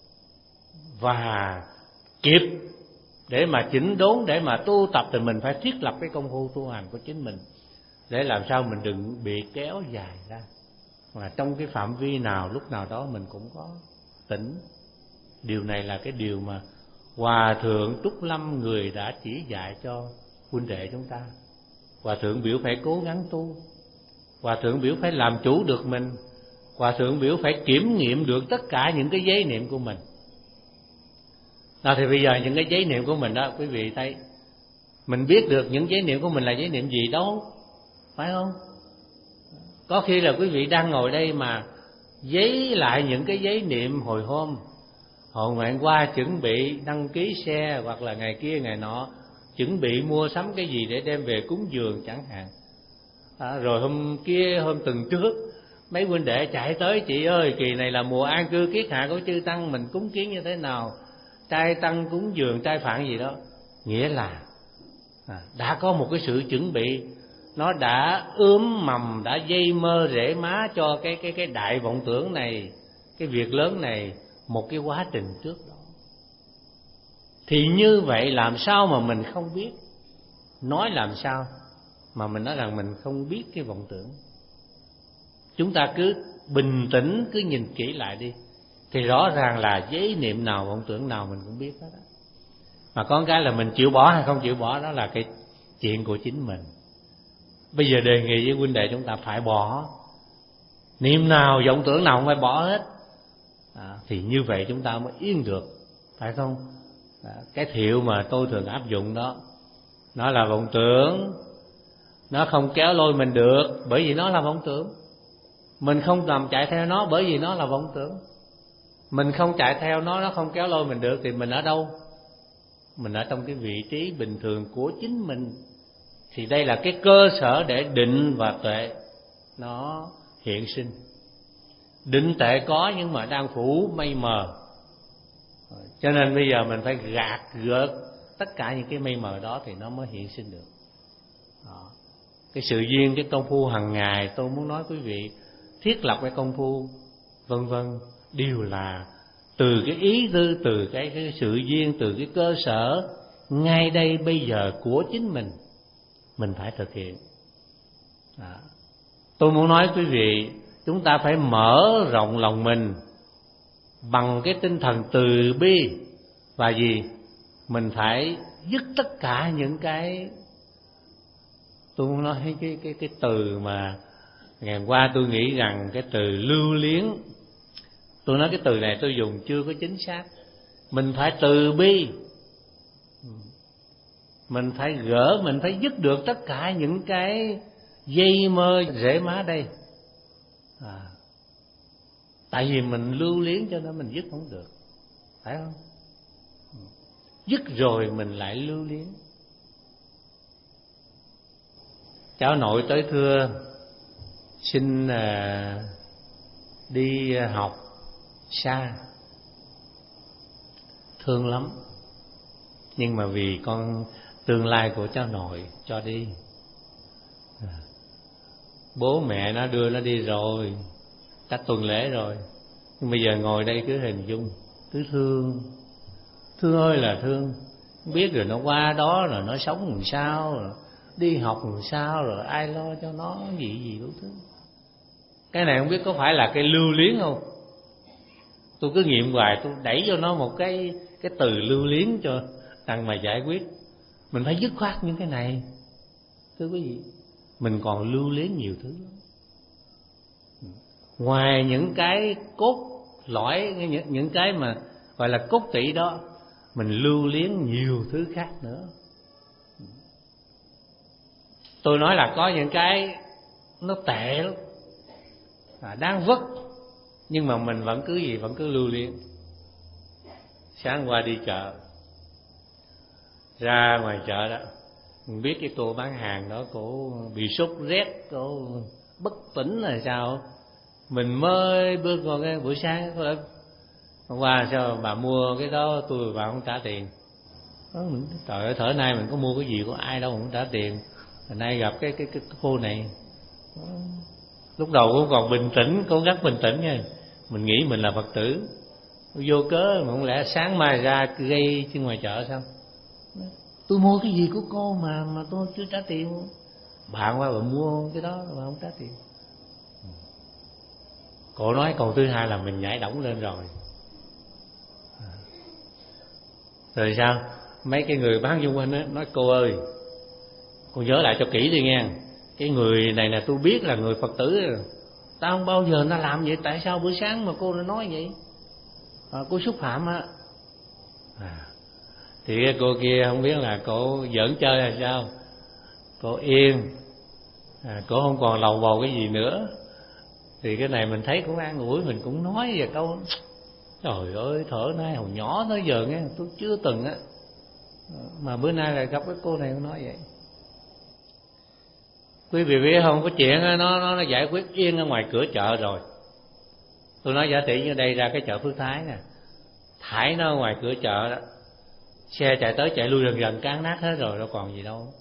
Và kịp để mà chỉnh đốn, để mà tu tập thì mình phải thiết lập cái công phu tu hành của chính mình, để làm sao mình đừng bị kéo dài ra. Và trong cái phạm vi nào lúc nào đó mình cũng có tỉnh. Điều này là cái điều mà Hòa Thượng Trúc Lâm, người đã chỉ dạy cho huynh đệ chúng ta. Hòa Thượng biểu phải cố gắng tu, Hòa Thượng biểu phải làm chủ được mình, Hòa Thượng biểu phải kiểm nghiệm được tất cả những cái giấy niệm của mình. Đó, thì bây giờ những cái giấy niệm của mình đó, quý vị thấy, mình biết được những giấy niệm của mình là giấy niệm gì đâu, phải không? Có khi là quý vị đang ngồi đây mà giấy lại những cái giấy niệm hồi hôm, hồi ngày qua chuẩn bị đăng ký xe, hoặc là ngày kia ngày nọ chuẩn bị mua sắm cái gì để đem về cúng dường chẳng hạn. À, rồi hôm kia, hôm tuần trước, mấy huynh đệ chạy tới: chị ơi, kỳ này là mùa an cư kiết hạ của chư tăng, mình cúng kiến như thế nào, trai tăng cúng dường, trai phạn gì đó. Nghĩa là à, đã có một cái sự chuẩn bị, nó đã ươm mầm, đã dây mơ rễ má cho cái cái cái đại vọng tưởng này, cái việc lớn này, một cái quá trình trước đó. Thì như vậy làm sao mà mình không biết? Nói làm sao mà mình nói rằng mình không biết cái vọng tưởng? Chúng ta cứ bình tĩnh, cứ nhìn kỹ lại đi, thì rõ ràng là giấy niệm nào, vọng tưởng nào mình cũng biết hết đó. Mà có cái là mình chịu bỏ hay không chịu bỏ, đó là cái chuyện của chính mình. Bây giờ đề nghị với huynh đệ chúng ta phải bỏ. Niệm nào, vọng tưởng nào không phải bỏ hết. À, thì như vậy chúng ta mới yên được, phải không? À, cái thiệu mà tôi thường áp dụng đó, nó là vọng tưởng, nó không kéo lôi mình được, bởi vì nó là vọng tưởng. Mình không làm chạy theo nó, bởi vì nó là vọng tưởng. Mình không chạy theo nó, nó không kéo lôi mình được thì mình ở đâu? Mình ở trong cái vị trí bình thường của chính mình. Thì đây là cái cơ sở để định và tuệ nó hiện sinh. Định tuệ có nhưng mà đang phủ mây mờ, cho nên bây giờ mình phải gạt gỡ tất cả những cái mây mờ đó thì nó mới hiện sinh được. Đó. Cái sự duyên, cái công phu hàng ngày tôi muốn nói quý vị, thiết lập cái công phu vân vân đều là từ cái ý tư, từ cái, cái sự duyên, từ cái cơ sở ngay đây bây giờ của chính mình mình phải thực hiện. Đó. Tôi muốn nói quý vị, chúng ta phải mở rộng lòng mình bằng cái tinh thần từ bi, và gì? Mình phải dứt tất cả những cái, tôi muốn nói cái cái cái, cái từ mà ngày hôm qua tôi nghĩ rằng cái từ lưu luyến. Tôi nói cái từ này tôi dùng chưa có chính xác. Mình phải từ bi, mình phải gỡ, mình phải dứt được tất cả những cái dây mơ rễ má đây. À, tại vì mình lưu luyến cho nên mình dứt không được, phải không? Dứt rồi mình lại lưu luyến. Cháu nội tới thưa xin à, đi học xa, thương lắm, nhưng mà vì con tương lai của cháu nội cho đi. À, bố mẹ nó đưa nó đi rồi, cách tuần lễ rồi, nhưng bây giờ ngồi đây cứ hình dung, cứ thương, thương ơi là thương. Biết rồi nó qua đó rồi nó sống làm sao, rồi đi học làm sao, rồi ai lo cho nó gì gì đủ thứ. Cái này không biết có phải là cái lưu luyến không? Tôi cứ nghiệm hoài, tôi đẩy cho nó một cái cái từ lưu luyến cho thằng mà giải quyết. Mình phải dứt khoát những cái này, thưa quý vị. Mình còn lưu luyến nhiều thứ lắm. Ngoài những cái cốt lõi, những, những cái mà gọi là cốt tủy đó, mình lưu luyến nhiều thứ khác nữa. Tôi nói là có những cái nó tệ lắm, à, đáng vất, nhưng mà mình vẫn cứ gì, vẫn cứ lưu luyến. Sáng qua đi chợ, ra ngoài chợ đó, mình biết cái cô bán hàng đó, cô bị sốt rét, cô bất tỉnh là sao. Mình mới bước vào cái buổi sáng, hôm qua sao bà mua cái đó, tôi bà không trả tiền. Đó, mình, trời ơi, thở nay mình có mua cái gì của ai đâu không trả tiền. Hồi nay gặp cái cái cái cô này, lúc đầu cũng còn bình tĩnh, cố gắng bình tĩnh nha. Mình nghĩ mình là Phật tử, vô cớ mà không lẽ sáng mai ra gây trên ngoài chợ sao? Tôi mua cái gì của cô mà mà tôi chưa trả tiền. Bạn qua bà mua cái đó mà không trả tiền. Cô nói câu thứ hai là mình nhảy đổng lên rồi. Rồi sao? Mấy cái người bán xung quanh đó, nói cô ơi, cô nhớ lại cho kỹ đi nghe. Cái người này là tôi biết là người Phật tử, tao không bao giờ nó làm vậy. Tại sao bữa sáng mà cô nói vậy? À, cô xúc phạm á. À, thì cái cô kia không biết là cô giỡn chơi hay sao, cô yên, à, cô không còn lầu bầu cái gì nữa. Thì cái này mình thấy cũng an ủi, mình cũng nói về câu trời ơi, thở nay hồi nhỏ tới giờ nghe tôi chưa từng á, mà bữa nay lại gặp cái cô này cũng nói vậy. Quý vị biết không, có chuyện đó, nó nó nó giải quyết yên ở ngoài cửa chợ rồi. Tôi nói giả tỷ như đây ra cái chợ Phước Thái nè, thải nó ở ngoài cửa chợ đó, xe chạy tới chạy lui dần dần cán nát hết rồi, đâu còn gì đâu.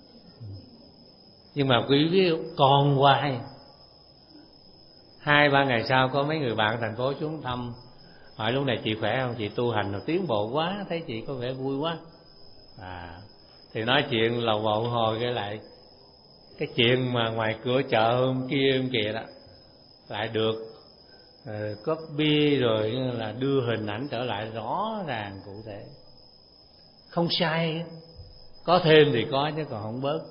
Nhưng mà quý vị còn hoài. Hai ba ngày sau có mấy người bạn thành phố xuống thăm, hỏi lúc này chị khỏe không, chị tu hành rồi tiến bộ quá, thấy chị có vẻ vui quá. À, thì nói chuyện lầu bầu hồi cái lại cái chuyện mà ngoài cửa chợ hôm kia hôm kia đó lại được uh, copy rồi là đưa hình ảnh trở lại rõ ràng cụ thể, không sai. Có thêm thì có chứ còn không bớt.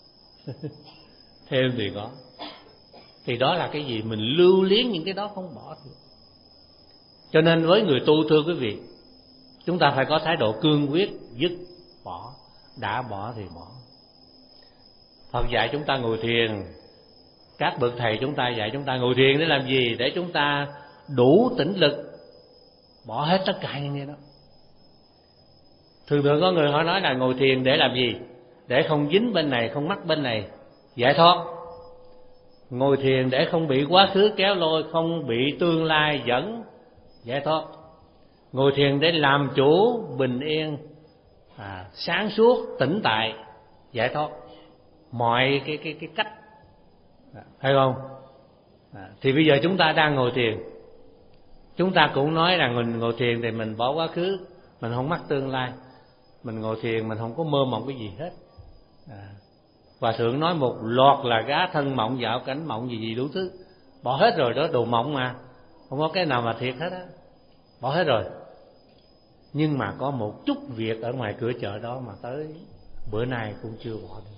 Thêm thì có. Thì đó là cái gì? Mình lưu luyến những cái đó không bỏ được. Cho nên với người tu, thưa quý vị, chúng ta phải có thái độ cương quyết, dứt bỏ. Đã bỏ thì bỏ. Phật dạy chúng ta ngồi thiền, các bậc thầy chúng ta dạy chúng ta ngồi thiền để làm gì? Để chúng ta đủ tĩnh lực bỏ hết tất cả những cái đó. Thường thường có người họ nói là ngồi thiền để làm gì? Để không dính bên này, không mắc bên này, giải thoát. Ngồi thiền để không bị quá khứ kéo lôi, không bị tương lai dẫn, giải thoát. Ngồi thiền để làm chủ, bình yên, à, sáng suốt, tĩnh tại, giải thoát. Mọi cái cái cái cách, à, hay không? À, thì bây giờ chúng ta đang ngồi thiền, chúng ta cũng nói rằng mình ngồi thiền thì mình bỏ quá khứ, mình không mắc tương lai, mình ngồi thiền mình không có mơ mộng cái gì hết. À, Hòa thượng nói một loạt là gá thân mộng, dạo cảnh mộng, gì gì đủ thứ, bỏ hết rồi đó, đồ mộng mà, không có cái nào mà thiệt hết á, bỏ hết rồi. Nhưng mà có một chút việc ở ngoài cửa chợ đó mà tới bữa nay cũng chưa bỏ được.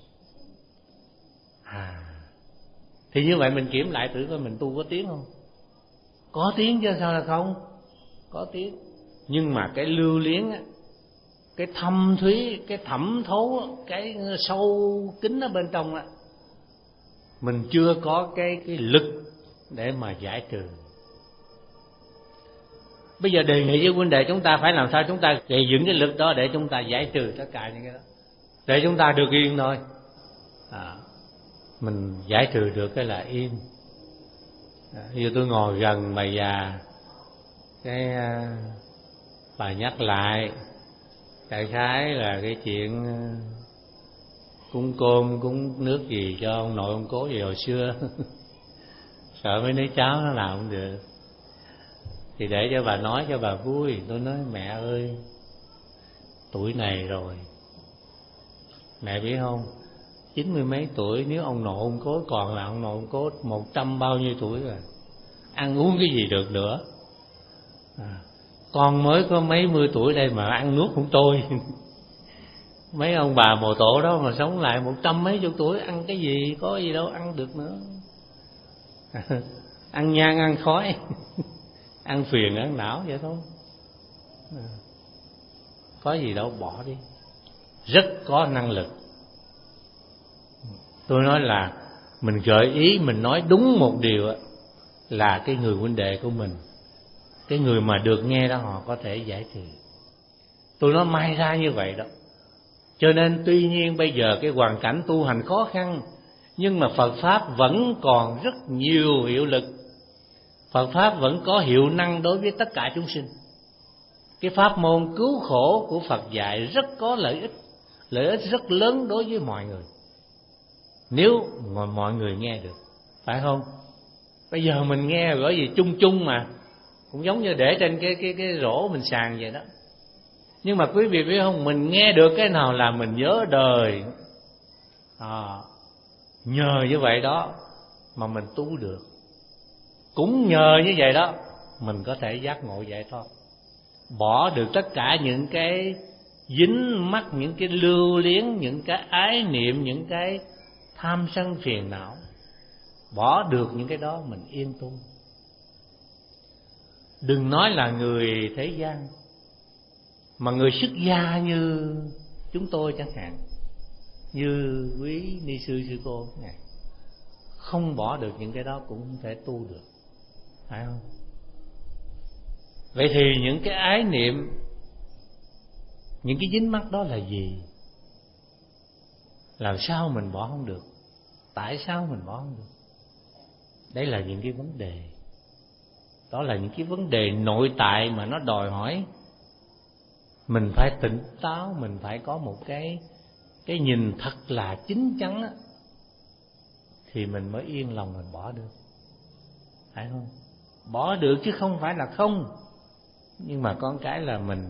À, thì như vậy mình kiểm lại thử coi mình tu có tiếng không? Có tiếng chứ sao là không? Có tiếng. Nhưng mà cái lưu luyến á, cái thâm thúy, cái thẩm thấu, cái sâu kín ở bên trong á, mình chưa có cái cái lực để mà giải trừ. Bây giờ đề nghị với huynh đệ chúng ta phải làm sao chúng ta gây dựng cái lực đó để chúng ta giải trừ tất cả những cái đó, để chúng ta được yên thôi. À, mình giải trừ được cái là yên. À, như tôi ngồi gần bà già, cái bà nhắc lại đại khái là cái chuyện cúng cơm cúng nước gì cho ông nội ông cố gì hồi xưa. Sợ mấy đứa cháu nó làm không được, thì để cho bà nói cho bà vui. Tôi nói mẹ ơi, tuổi này rồi mẹ biết không, chín mươi mấy tuổi, nếu ông nội ông cố còn là ông nội ông cố một trăm bao nhiêu tuổi rồi, ăn uống cái gì được nữa. À, con mới có mấy mươi tuổi đây mà ăn nuốt cũng tôi. Mấy ông bà mồ tổ đó mà sống lại một trăm mấy chục tuổi, ăn cái gì, có gì đâu ăn được nữa. Ăn nhang ăn khói, ăn phiền ăn não vậy thôi. À, có gì đâu, bỏ đi. Rất có năng lực. Tôi nói là mình gợi ý, mình nói đúng một điều là cái người huynh đệ của mình, cái người mà được nghe đó, họ có thể giải trừ. Tôi nói may ra như vậy đó. Cho nên tuy nhiên bây giờ cái hoàn cảnh tu hành khó khăn, nhưng mà Phật Pháp vẫn còn rất nhiều hiệu lực. Phật Pháp vẫn có hiệu năng đối với tất cả chúng sinh. Cái pháp môn cứu khổ của Phật dạy rất có lợi ích, lợi ích rất lớn đối với mọi người, nếu mà mọi người nghe được, phải không? Bây giờ mình nghe bởi vì chung chung mà, cũng giống như để trên cái cái cái rổ mình sàn vậy đó. Nhưng mà quý vị biết không, mình nghe được cái nào là mình nhớ đời. À, nhờ như vậy đó mà mình tu được. Cũng nhờ như vậy đó mình có thể giác ngộ giải thoát, bỏ được tất cả những cái dính mắc, những cái lưu luyến, những cái ái niệm, những cái tham sân phiền não. Bỏ được những cái đó mình yên tu. Đừng nói là người thế gian, mà người xuất gia như chúng tôi chẳng hạn, như quý ni sư sư cô này, không bỏ được những cái đó cũng không thể tu được, phải không? Vậy thì những cái ái niệm, những cái dính mắc đó là gì? Làm sao mình bỏ không được? Tại sao mình bỏ không được? Đấy là những cái vấn đề. Đó là những cái vấn đề nội tại mà nó đòi hỏi mình phải tỉnh táo, mình phải có một cái cái nhìn thật là chín chắn á, thì mình mới yên lòng mình bỏ được, phải không? Bỏ được chứ không phải là không. Nhưng mà con cái là mình,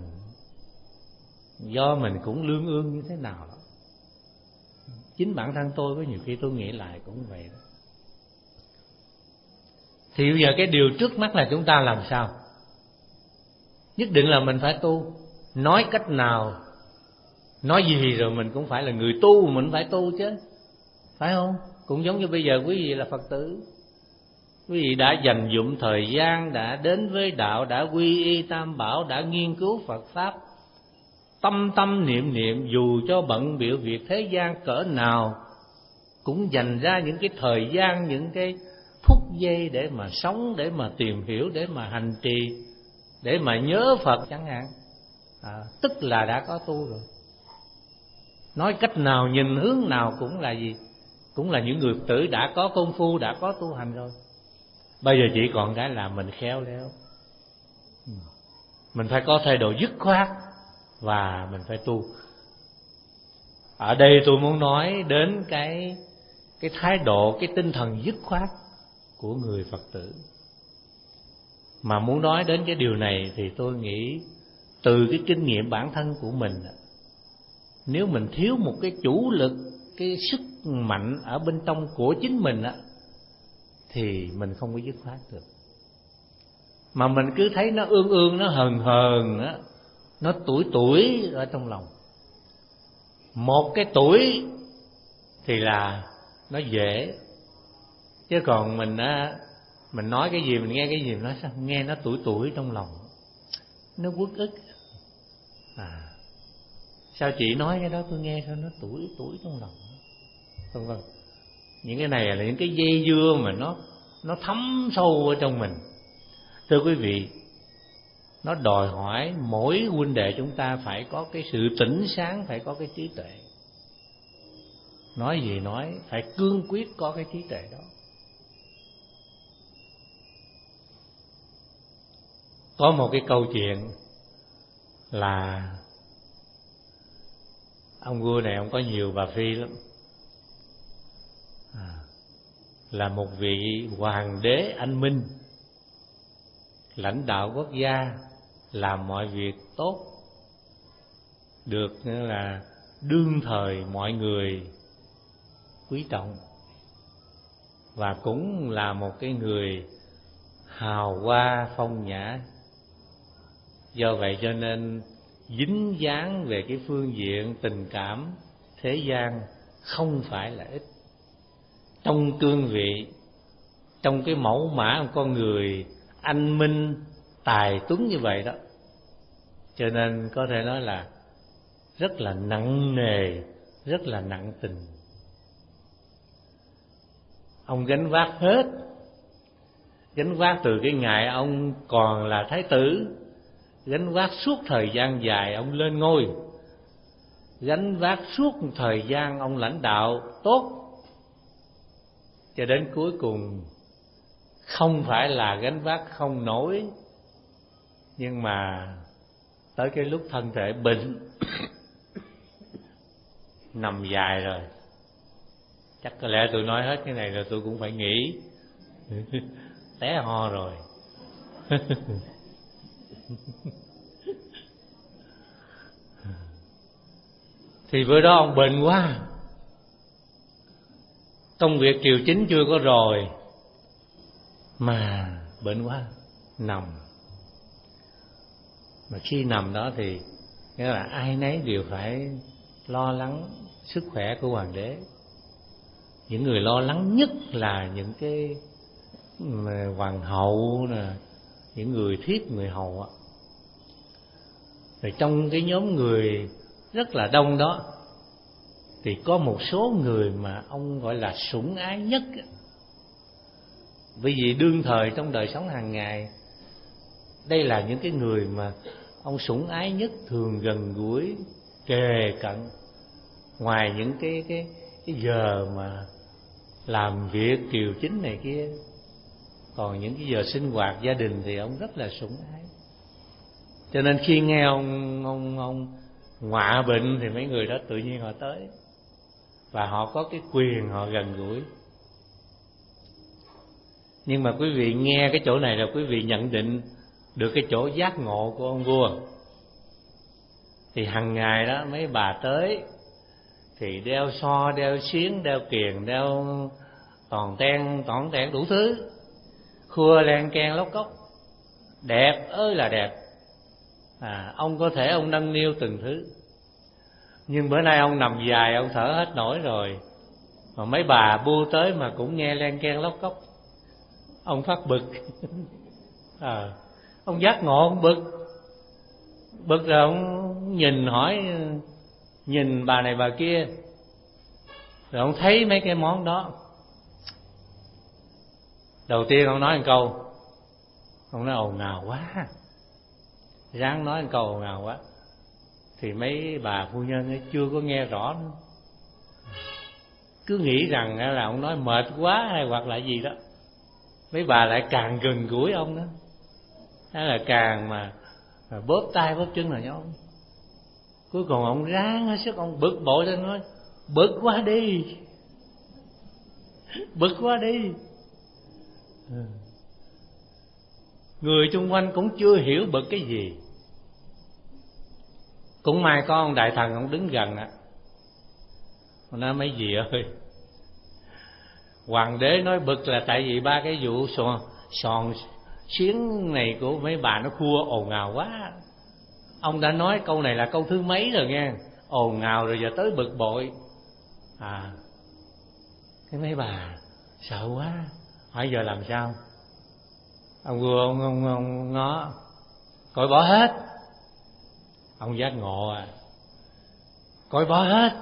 do mình cũng lương ương như thế nào đó. Chính bản thân tôi có nhiều khi tôi nghĩ lại cũng vậy đó. Thì bây giờ cái điều trước mắt là chúng ta làm sao? Nhất định là mình phải tu. Nói cách nào, nói gì rồi mình cũng phải là người tu, mình phải tu chứ, phải không? Cũng giống như bây giờ quý vị là Phật tử, quý vị đã dành dụm thời gian, đã đến với đạo, đã quy y Tam Bảo, đã nghiên cứu Phật Pháp, tâm tâm niệm niệm, dù cho bận bịu việc thế gian cỡ nào, cũng dành ra những cái thời gian, những cái phút giây để mà sống, để mà tìm hiểu, để mà hành trì, để mà nhớ Phật chẳng hạn, à, tức là đã có tu rồi. Nói cách nào, nhìn hướng nào cũng là gì? Cũng là những người Phật tử đã có công phu, đã có tu hành rồi. Bây giờ chỉ còn cái là mình khéo léo, mình phải có thái độ dứt khoát và mình phải tu. Ở đây tôi muốn nói đến cái cái thái độ, cái tinh thần dứt khoát của người Phật tử. Mà muốn nói đến cái điều này thì tôi nghĩ từ cái kinh nghiệm bản thân của mình, nếu mình thiếu một cái chủ lực, cái sức mạnh ở bên trong của chính mình á, thì mình không có dứt khoát được. Mà mình cứ thấy nó ương ương, nó hờn hờn á, nó tuổi tuổi ở trong lòng. Một cái tuổi thì là nó dễ, chứ còn mình á, mình nói cái gì, mình nghe cái gì, mình nói sao nghe nó tuổi tuổi trong lòng, nó uất ức. À, sao chị nói cái đó tôi nghe sao nó tuổi tuổi trong lòng, vân vân. Những cái này là những cái dây dưa mà nó nó thấm sâu ở trong mình. Thưa quý vị, nó đòi hỏi mỗi huynh đệ chúng ta phải có cái sự tỉnh sáng, phải có cái trí tuệ. Nói gì nói, phải cương quyết có cái trí tuệ đó. Có một cái câu chuyện là ông vua này ông có nhiều bà phi lắm, à, là một vị hoàng đế anh minh, lãnh đạo quốc gia, làm mọi việc tốt, được là đương thời mọi người quý trọng, và cũng là một cái người hào hoa phong nhã. Do vậy cho nên dính dáng về cái phương diện tình cảm thế gian không phải là ít. Trong cương vị, trong cái mẫu mã của con người anh minh tài tuấn như vậy đó, cho nên có thể nói là rất là nặng nề, rất là nặng tình. Ông gánh vác hết, gánh vác từ cái ngày ông còn là thái tử, gánh vác suốt thời gian dài ông lên ngôi, gánh vác suốt thời gian ông lãnh đạo tốt, cho đến cuối cùng không phải là gánh vác không nổi, nhưng mà tới cái lúc thân thể bệnh nằm dài rồi, chắc có lẽ tôi nói hết cái này rồi tôi cũng phải nghỉ té ho rồi. Thì bữa đó ông bệnh quá, công việc triều chính chưa có rồi mà bệnh quá, nằm. Mà khi nằm đó thì nghĩa là ai nấy đều phải lo lắng sức khỏe của hoàng đế. Những người lo lắng nhất là những cái hoàng hậu nè, những người thiếp người hầu á. Rồi trong cái nhóm người rất là đông đó thì có một số người mà ông gọi là sủng ái nhất. Bởi vì đương thời trong đời sống hàng ngày, đây là những cái người mà ông sủng ái nhất, thường gần gũi, kề cận. Ngoài những cái cái cái giờ mà làm việc triều chính này kia, còn những cái giờ sinh hoạt gia đình thì ông rất là sủng ái. Cho nên khi nghe ông ông ông ngọa bệnh thì mấy người đó tự nhiên họ tới, và họ có cái quyền họ gần gũi. Nhưng mà quý vị nghe cái chỗ này là quý vị nhận định được cái chỗ giác ngộ của ông vua. Thì hằng ngày đó mấy bà tới thì đeo so, đeo xiến, đeo kiềng, đeo toàn ten, toàn tẹn đủ thứ, khua len keng lóc cốc, đẹp ơi là đẹp. À, ông có thể ông nâng niu từng thứ. Nhưng bữa nay ông nằm dài, ông thở hết nổi rồi, mà mấy bà bu tới mà cũng nghe len keng lóc cốc, ông phát bực. À, ông giác ngộ, ông bực. Bực rồi ông nhìn hỏi, nhìn bà này bà kia, rồi ông thấy mấy cái món đó. Đầu tiên ông nói một câu, ông nói ồn ào quá, ráng nói câu nào quá thì mấy bà phu nhân ấy chưa có nghe rõ nữa. Cứ nghĩ rằng là ông nói mệt quá hay hoặc là gì đó, mấy bà lại càng gần gũi ông đó, hay là càng mà, mà bóp tay bóp chân là nhau. Cuối cùng ông ráng hết sức, ông bực bội lên nói bực quá đi, bực quá đi. Người chung quanh cũng chưa hiểu bực cái gì. Cũng may có ông đại thần ông đứng gần á, ông nói mấy dì ơi, hoàng đế nói bực là tại vì ba cái vụ sòn sòn xiếng này của mấy bà nó khua ồn ào quá. Ông đã nói câu này là câu thứ mấy rồi nghe, ồn ào rồi giờ tới bực bội. À, cái mấy bà sợ quá, hỏi giờ làm sao? Ông vua ông, ông, ông ngó, coi bỏ hết. Ông giác ngộ à, coi bỏ hết.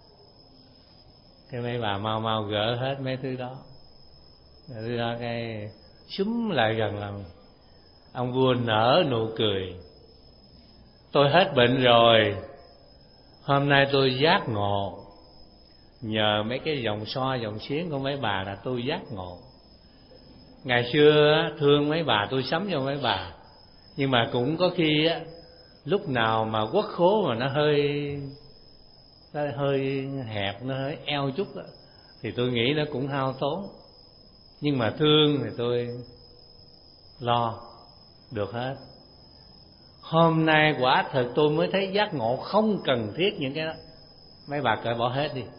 Cái mấy bà mau mau gỡ hết mấy thứ đó, mấy thứ đó cái xúm lại gần làm. Ông vua nở nụ cười, tôi hết bệnh rồi, hôm nay tôi giác ngộ. Nhờ mấy cái dòng so dòng xiếng của mấy bà là tôi giác ngộ. Ngày xưa thương mấy bà tôi sắm cho mấy bà, nhưng mà cũng có khi á, lúc nào mà quất khố mà nó hơi nó hơi hẹp, nó hơi eo chút đó, thì tôi nghĩ nó cũng hao tốn. Nhưng mà thương thì tôi lo được hết. Hôm nay quả thực tôi mới thấy giác ngộ không cần thiết những cái đó. Mấy bà cởi bỏ hết đi.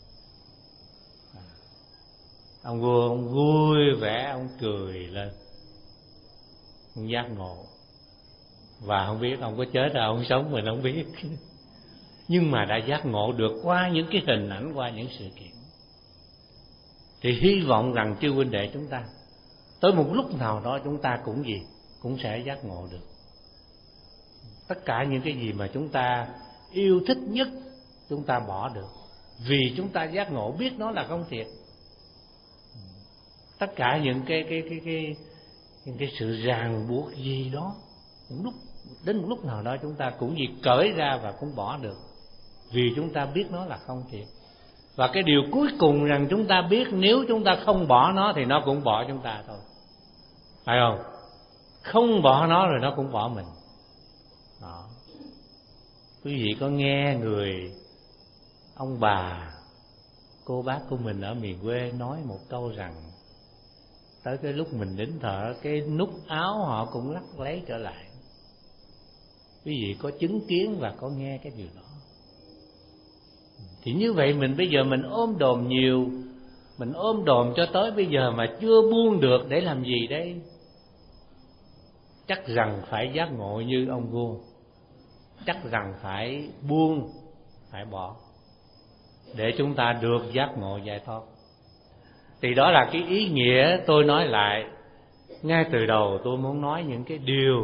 Ông vua ông vui vẻ, ông cười lên, ông giác ngộ. Và không biết ông có chết hay ông sống mình không biết. Nhưng mà đã giác ngộ được qua những cái hình ảnh, qua những sự kiện. Thì hy vọng rằng chư huynh đệ chúng ta tới một lúc nào đó chúng ta cũng gì cũng sẽ giác ngộ được. Tất cả những cái gì mà chúng ta yêu thích nhất chúng ta bỏ được, vì chúng ta giác ngộ biết nó là không thiệt. Tất cả những cái cái cái cái những cái sự ràng buộc gì đó, một lúc đến một lúc nào đó chúng ta cũng gì cởi ra và cũng bỏ được, vì chúng ta biết nó là không thiệt. Và cái điều cuối cùng rằng chúng ta biết nếu chúng ta không bỏ nó thì nó cũng bỏ chúng ta thôi, phải không? Không bỏ nó rồi nó cũng bỏ mình. Đó. Quý vị có nghe người ông bà cô bác của mình ở miền quê nói một câu rằng tới cái lúc mình nín thở, cái nút áo họ cũng lắc lấy trở lại. Quý vị có chứng kiến và có nghe cái điều đó. Thì như vậy mình bây giờ mình ôm đồm nhiều, mình ôm đồm cho tới bây giờ mà chưa buông được để làm gì đây? Chắc rằng phải giác ngộ như ông vua, chắc rằng phải buông, phải bỏ để chúng ta được giác ngộ giải thoát. Thì đó là cái ý nghĩa tôi nói lại. Ngay từ đầu tôi muốn nói những cái điều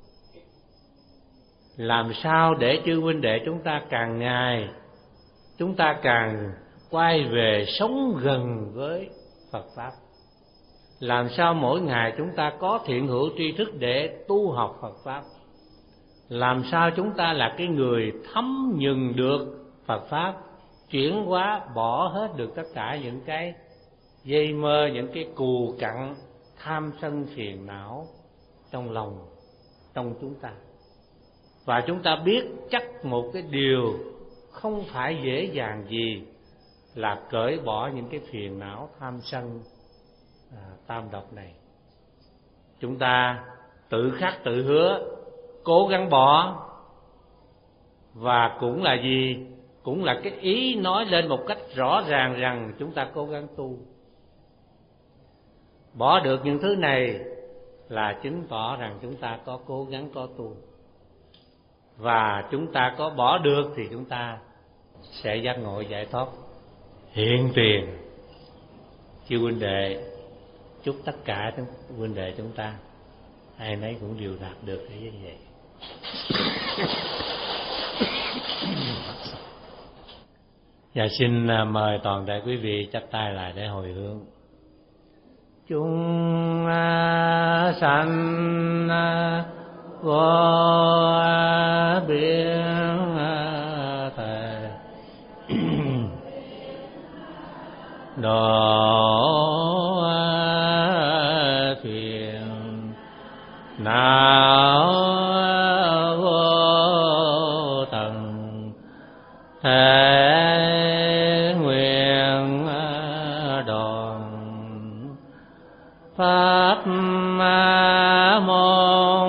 làm sao để chư huynh đệ chúng ta càng ngày chúng ta càng quay về sống gần với Phật Pháp. Làm sao mỗi ngày chúng ta có thiện hữu tri thức để tu học Phật Pháp. Làm sao chúng ta là cái người thấm nhuần được Phật Pháp, chuyển hóa bỏ hết được tất cả những cái dây mơ, những cái cù cặn tham sân phiền não trong lòng, trong chúng ta. Và chúng ta biết chắc một cái điều không phải dễ dàng gì là cởi bỏ những cái phiền não tham sân à, tam độc này. Chúng ta tự khắc tự hứa cố gắng bỏ, và cũng là gì? Cũng là cái ý nói lên một cách rõ ràng rằng chúng ta cố gắng tu. Bỏ được những thứ này là chứng tỏ rằng chúng ta có cố gắng, có tu. Và chúng ta có bỏ được thì chúng ta sẽ giác ngộ giải thoát hiện tiền. Chư huynh đệ, chúc tất cả các huynh đệ chúng ta ai nấy cũng đều đạt được cái như vậy. Và xin mời toàn thể quý vị chắp tay lại để hồi hướng. Chúng sanh vô biên thề độ thuyền nào vô tận thế nguyện đoàn pháp môn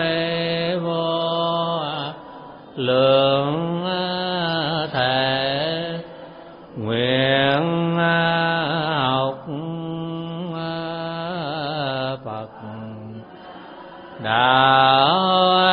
vô lượng thể nguyện học Phật đạo